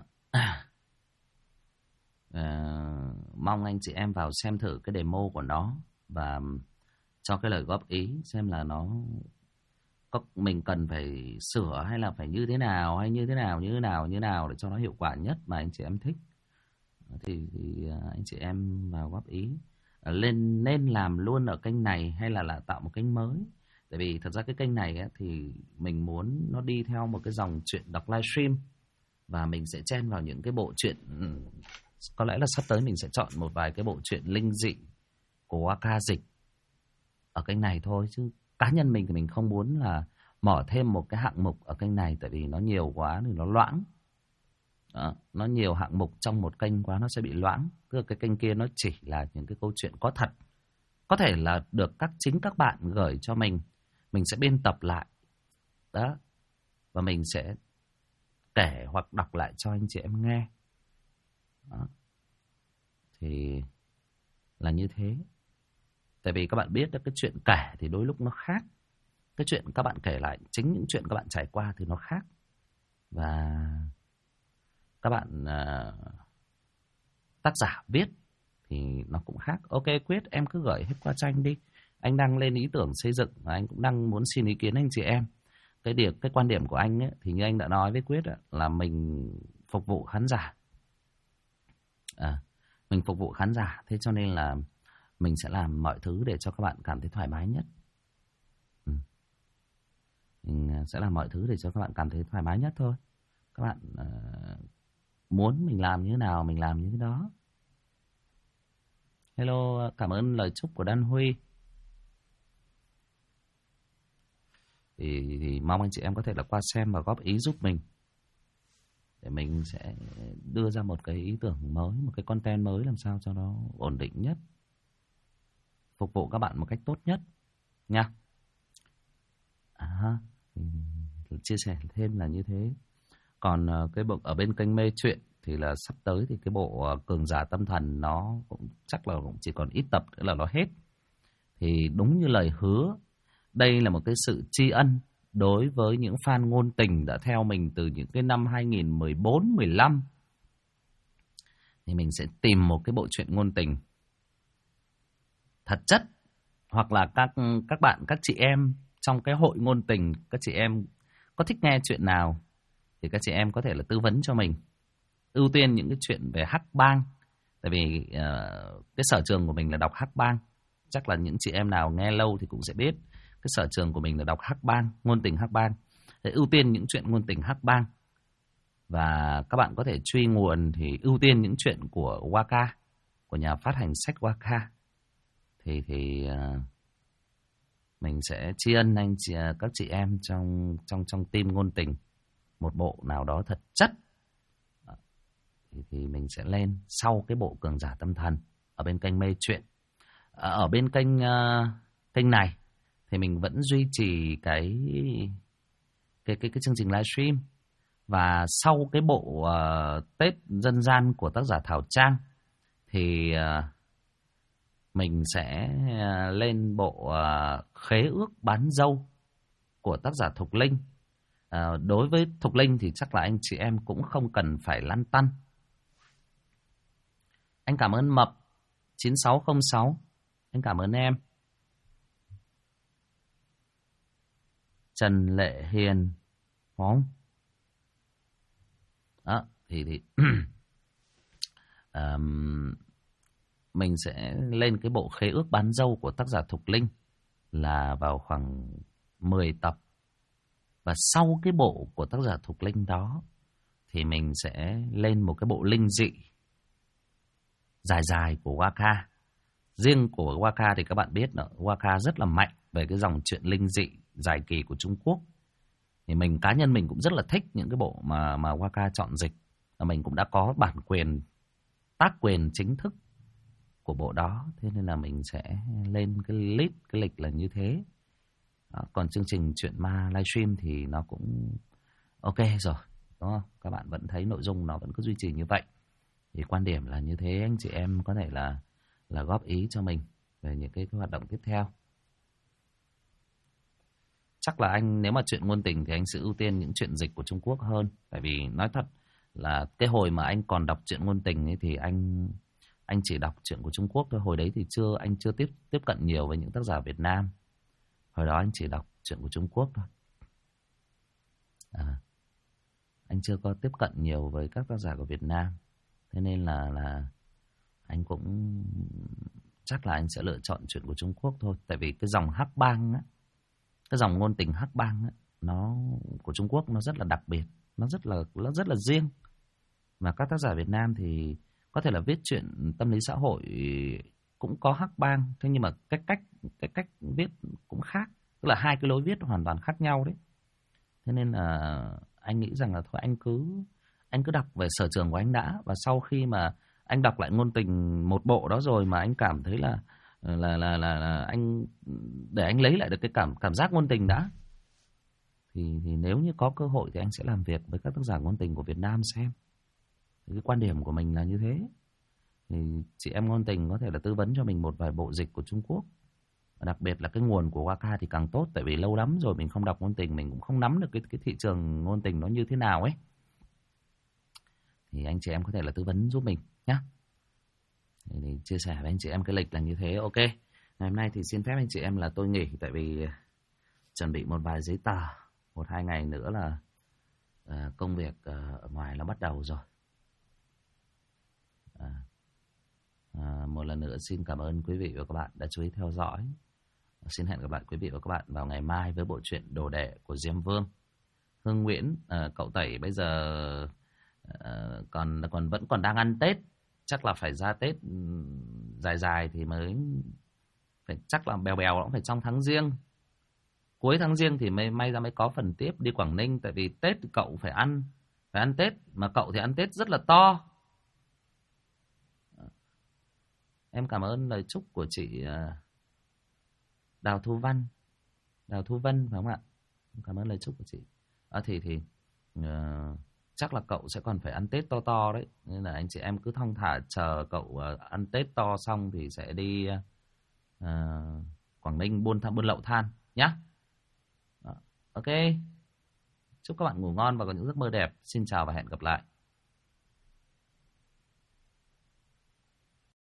mong anh chị em vào xem thử cái demo của nó và cho cái lời góp ý xem là nó có mình cần phải sửa hay là phải như thế nào, hay như thế nào để cho nó hiệu quả nhất mà anh chị em thích. Thì anh chị em vào góp ý nên làm luôn ở kênh này hay là tạo một kênh mới. Tại vì thật ra cái kênh này ấy, thì mình muốn nó đi theo một cái dòng chuyện đọc livestream. Và mình sẽ chen vào những cái bộ truyện. Có lẽ là sắp tới mình sẽ chọn một vài cái bộ truyện linh dị của Waka dịch ở kênh này thôi. Chứ cá nhân mình thì mình không muốn là mở thêm một cái hạng mục ở kênh này. Tại vì nó nhiều quá thì nó loãng. Đó, nó nhiều hạng mục trong một kênh quá nó sẽ bị loãng. Tức là cái kênh kia nó chỉ là những cái câu chuyện có thật. Có thể là được chính các bạn gửi cho mình. Mình sẽ biên tập lại. Đó. Và mình sẽ kể hoặc đọc lại cho anh chị em nghe. Đó. Thì là như thế. Tại vì các bạn biết cái chuyện kể thì đôi lúc nó khác. Cái chuyện các bạn kể lại, chính những chuyện các bạn trải qua thì nó khác. Và các bạn tác giả viết thì nó cũng khác. Ok Quyết, em cứ gửi hết qua cho anh đi. Anh đang lên ý tưởng xây dựng và anh cũng đang muốn xin ý kiến anh chị em. Cái quan điểm của anh ấy, thì như anh đã nói với Quyết ấy, là mình phục vụ khán giả. Mình phục vụ khán giả. Thế cho nên là mình sẽ làm mọi thứ để cho các bạn cảm thấy thoải mái nhất. Mình sẽ làm mọi thứ để cho các bạn cảm thấy thoải mái nhất thôi. Các bạn muốn mình làm như thế nào mình làm như thế đó. Hello, cảm ơn lời chúc của Đan Huy. Thì mong anh chị em có thể là qua xem và góp ý giúp mình. Để mình sẽ đưa ra một cái ý tưởng mới, một cái content mới làm sao cho nó ổn định nhất. Phục vụ các bạn một cách tốt nhất nha. Chia sẻ thêm là như thế. Còn cái bộ ở bên kênh Mê Chuyện thì là sắp tới thì cái bộ Cường Giả Tâm Thần nó cũng chắc là cũng chỉ còn ít tập nữa là nó hết. Thì đúng như lời hứa, đây là một cái sự tri ân đối với những fan ngôn tình đã theo mình từ những cái năm 2014-15. Thì mình sẽ tìm một cái bộ truyện ngôn tình thật chất. Hoặc là các bạn, các chị em trong cái hội ngôn tình, các chị em có thích nghe chuyện nào thì các chị em có thể là tư vấn cho mình. Ưu tiên những cái chuyện về hắc bang. Tại vì cái sở trường của mình là đọc hắc bang. Chắc là những chị em nào nghe lâu thì cũng sẽ biết. Cái sở trường của mình là đọc hắc bang, ngôn tình hắc bang. Để ưu tiên những chuyện ngôn tình hắc bang. Và các bạn có thể truy nguồn thì ưu tiên những chuyện của Waka, của nhà phát hành sách Waka. Thì mình sẽ tri ân các chị em trong team ngôn tình một bộ nào đó thật chất. Thì mình sẽ lên sau cái bộ Cường Giả Tâm Thần ở bên kênh Mê Chuyện. Ở bên kênh này thì mình vẫn duy trì cái chương trình livestream. Và sau cái bộ Tết dân gian của tác giả Thảo Trang thì mình sẽ lên bộ Khế ước bán dâu của tác giả Thục Linh. Đối với Thục Linh thì chắc là anh chị em cũng không cần phải lăn tăn. Anh cảm ơn Mập 9606. Anh cảm ơn em. Trần Lệ Hiền. Không? Đó, thì mình sẽ lên cái bộ Khế ước bán dâu của tác giả Thục Linh là vào khoảng 10 tập. Và sau cái bộ của tác giả Thục Linh đó thì mình sẽ lên một cái bộ linh dị dài của Waka. Riêng của Waka thì các bạn biết nữa, Waka rất là mạnh về cái dòng truyện linh dị dài kỳ của Trung Quốc. Thì cá nhân mình cũng rất là thích những cái bộ mà Waka chọn dịch. Và mình cũng đã có bản quyền, tác quyền chính thức của bộ đó. Thế nên là mình sẽ lên cái list, cái lịch là như thế. Đó, còn chương trình Chuyện Ma livestream thì nó cũng ok rồi, đúng không? Các bạn vẫn thấy nội dung nó vẫn cứ duy trì như vậy. Thì quan điểm là như thế, anh chị em có thể là góp ý cho mình về những cái hoạt động tiếp theo. Chắc là anh, nếu mà chuyện ngôn tình thì anh sẽ ưu tiên những chuyện dịch của Trung Quốc hơn. Tại vì nói thật là cái hồi mà anh còn đọc chuyện ngôn tình ấy thì anh chỉ đọc chuyện của Trung Quốc thôi. Hồi đấy thì anh chưa tiếp cận nhiều với những tác giả Việt Nam. Hồi đó anh chỉ đọc chuyện của Trung Quốc thôi. Anh chưa có tiếp cận nhiều với các tác giả của Việt Nam. Thế nên là anh cũng chắc là anh sẽ lựa chọn chuyện của Trung Quốc thôi. Tại vì cái dòng hắc bang á, Cái dòng ngôn tình hắc bang ấy, nó của Trung Quốc nó rất là đặc biệt, nó rất là riêng. Mà các tác giả Việt Nam thì có thể là viết chuyện tâm lý xã hội cũng có hắc bang, thế nhưng mà cái cách viết cũng khác, tức là hai cái lối viết hoàn toàn khác nhau đấy. Thế nên là anh nghĩ rằng là thôi anh cứ đọc về sở trường của anh đã, và sau khi mà anh đọc lại ngôn tình một bộ đó rồi mà anh cảm thấy là anh để anh lấy lại được cái cảm giác ngôn tình đã, thì nếu như có cơ hội thì anh sẽ làm việc với các tác giả ngôn tình của Việt Nam xem. Thì cái quan điểm của mình là như thế. Thì chị em ngôn tình có thể là tư vấn cho mình một vài bộ dịch của Trung Quốc, và đặc biệt là cái nguồn của Waka thì càng tốt, tại vì lâu lắm rồi mình không đọc ngôn tình, mình cũng không nắm được cái thị trường ngôn tình nó như thế nào ấy. Thì anh chị em có thể là tư vấn giúp mình nhé. Thì chia sẻ với anh chị em cái lịch là như thế. Ok, ngày hôm nay thì xin phép anh chị em là tôi nghỉ, tại vì chuẩn bị một vài giấy tờ. 1-2 ngày nữa là công việc ở ngoài nó bắt đầu rồi. Một lần nữa xin cảm ơn quý vị và các bạn đã chú ý theo dõi. Xin hẹn gặp lại quý vị và các bạn vào ngày mai với bộ truyện Đồ Đệ của Diêm Vương. Hương Nguyễn, cậu Tẩy bây giờ vẫn còn đang ăn Tết, chắc là phải ra Tết dài thì mới phải, chắc là bèo nó cũng phải trong tháng Giêng. Cuối tháng Giêng thì may ra mới có phần tiếp đi Quảng Ninh, tại vì Tết thì cậu phải ăn Tết, mà cậu thì ăn Tết rất là to. Em cảm ơn lời chúc của chị Đào Thu Vân phải không ạ? Cảm ơn lời chúc của chị. Chắc là cậu sẽ còn phải ăn Tết to đấy, nên là anh chị em cứ thong thả chờ cậu ăn Tết to xong thì sẽ đi Quảng Ninh buôn lậu than nhá. Ok, chúc các bạn ngủ ngon và có những giấc mơ đẹp. Xin chào và hẹn gặp lại.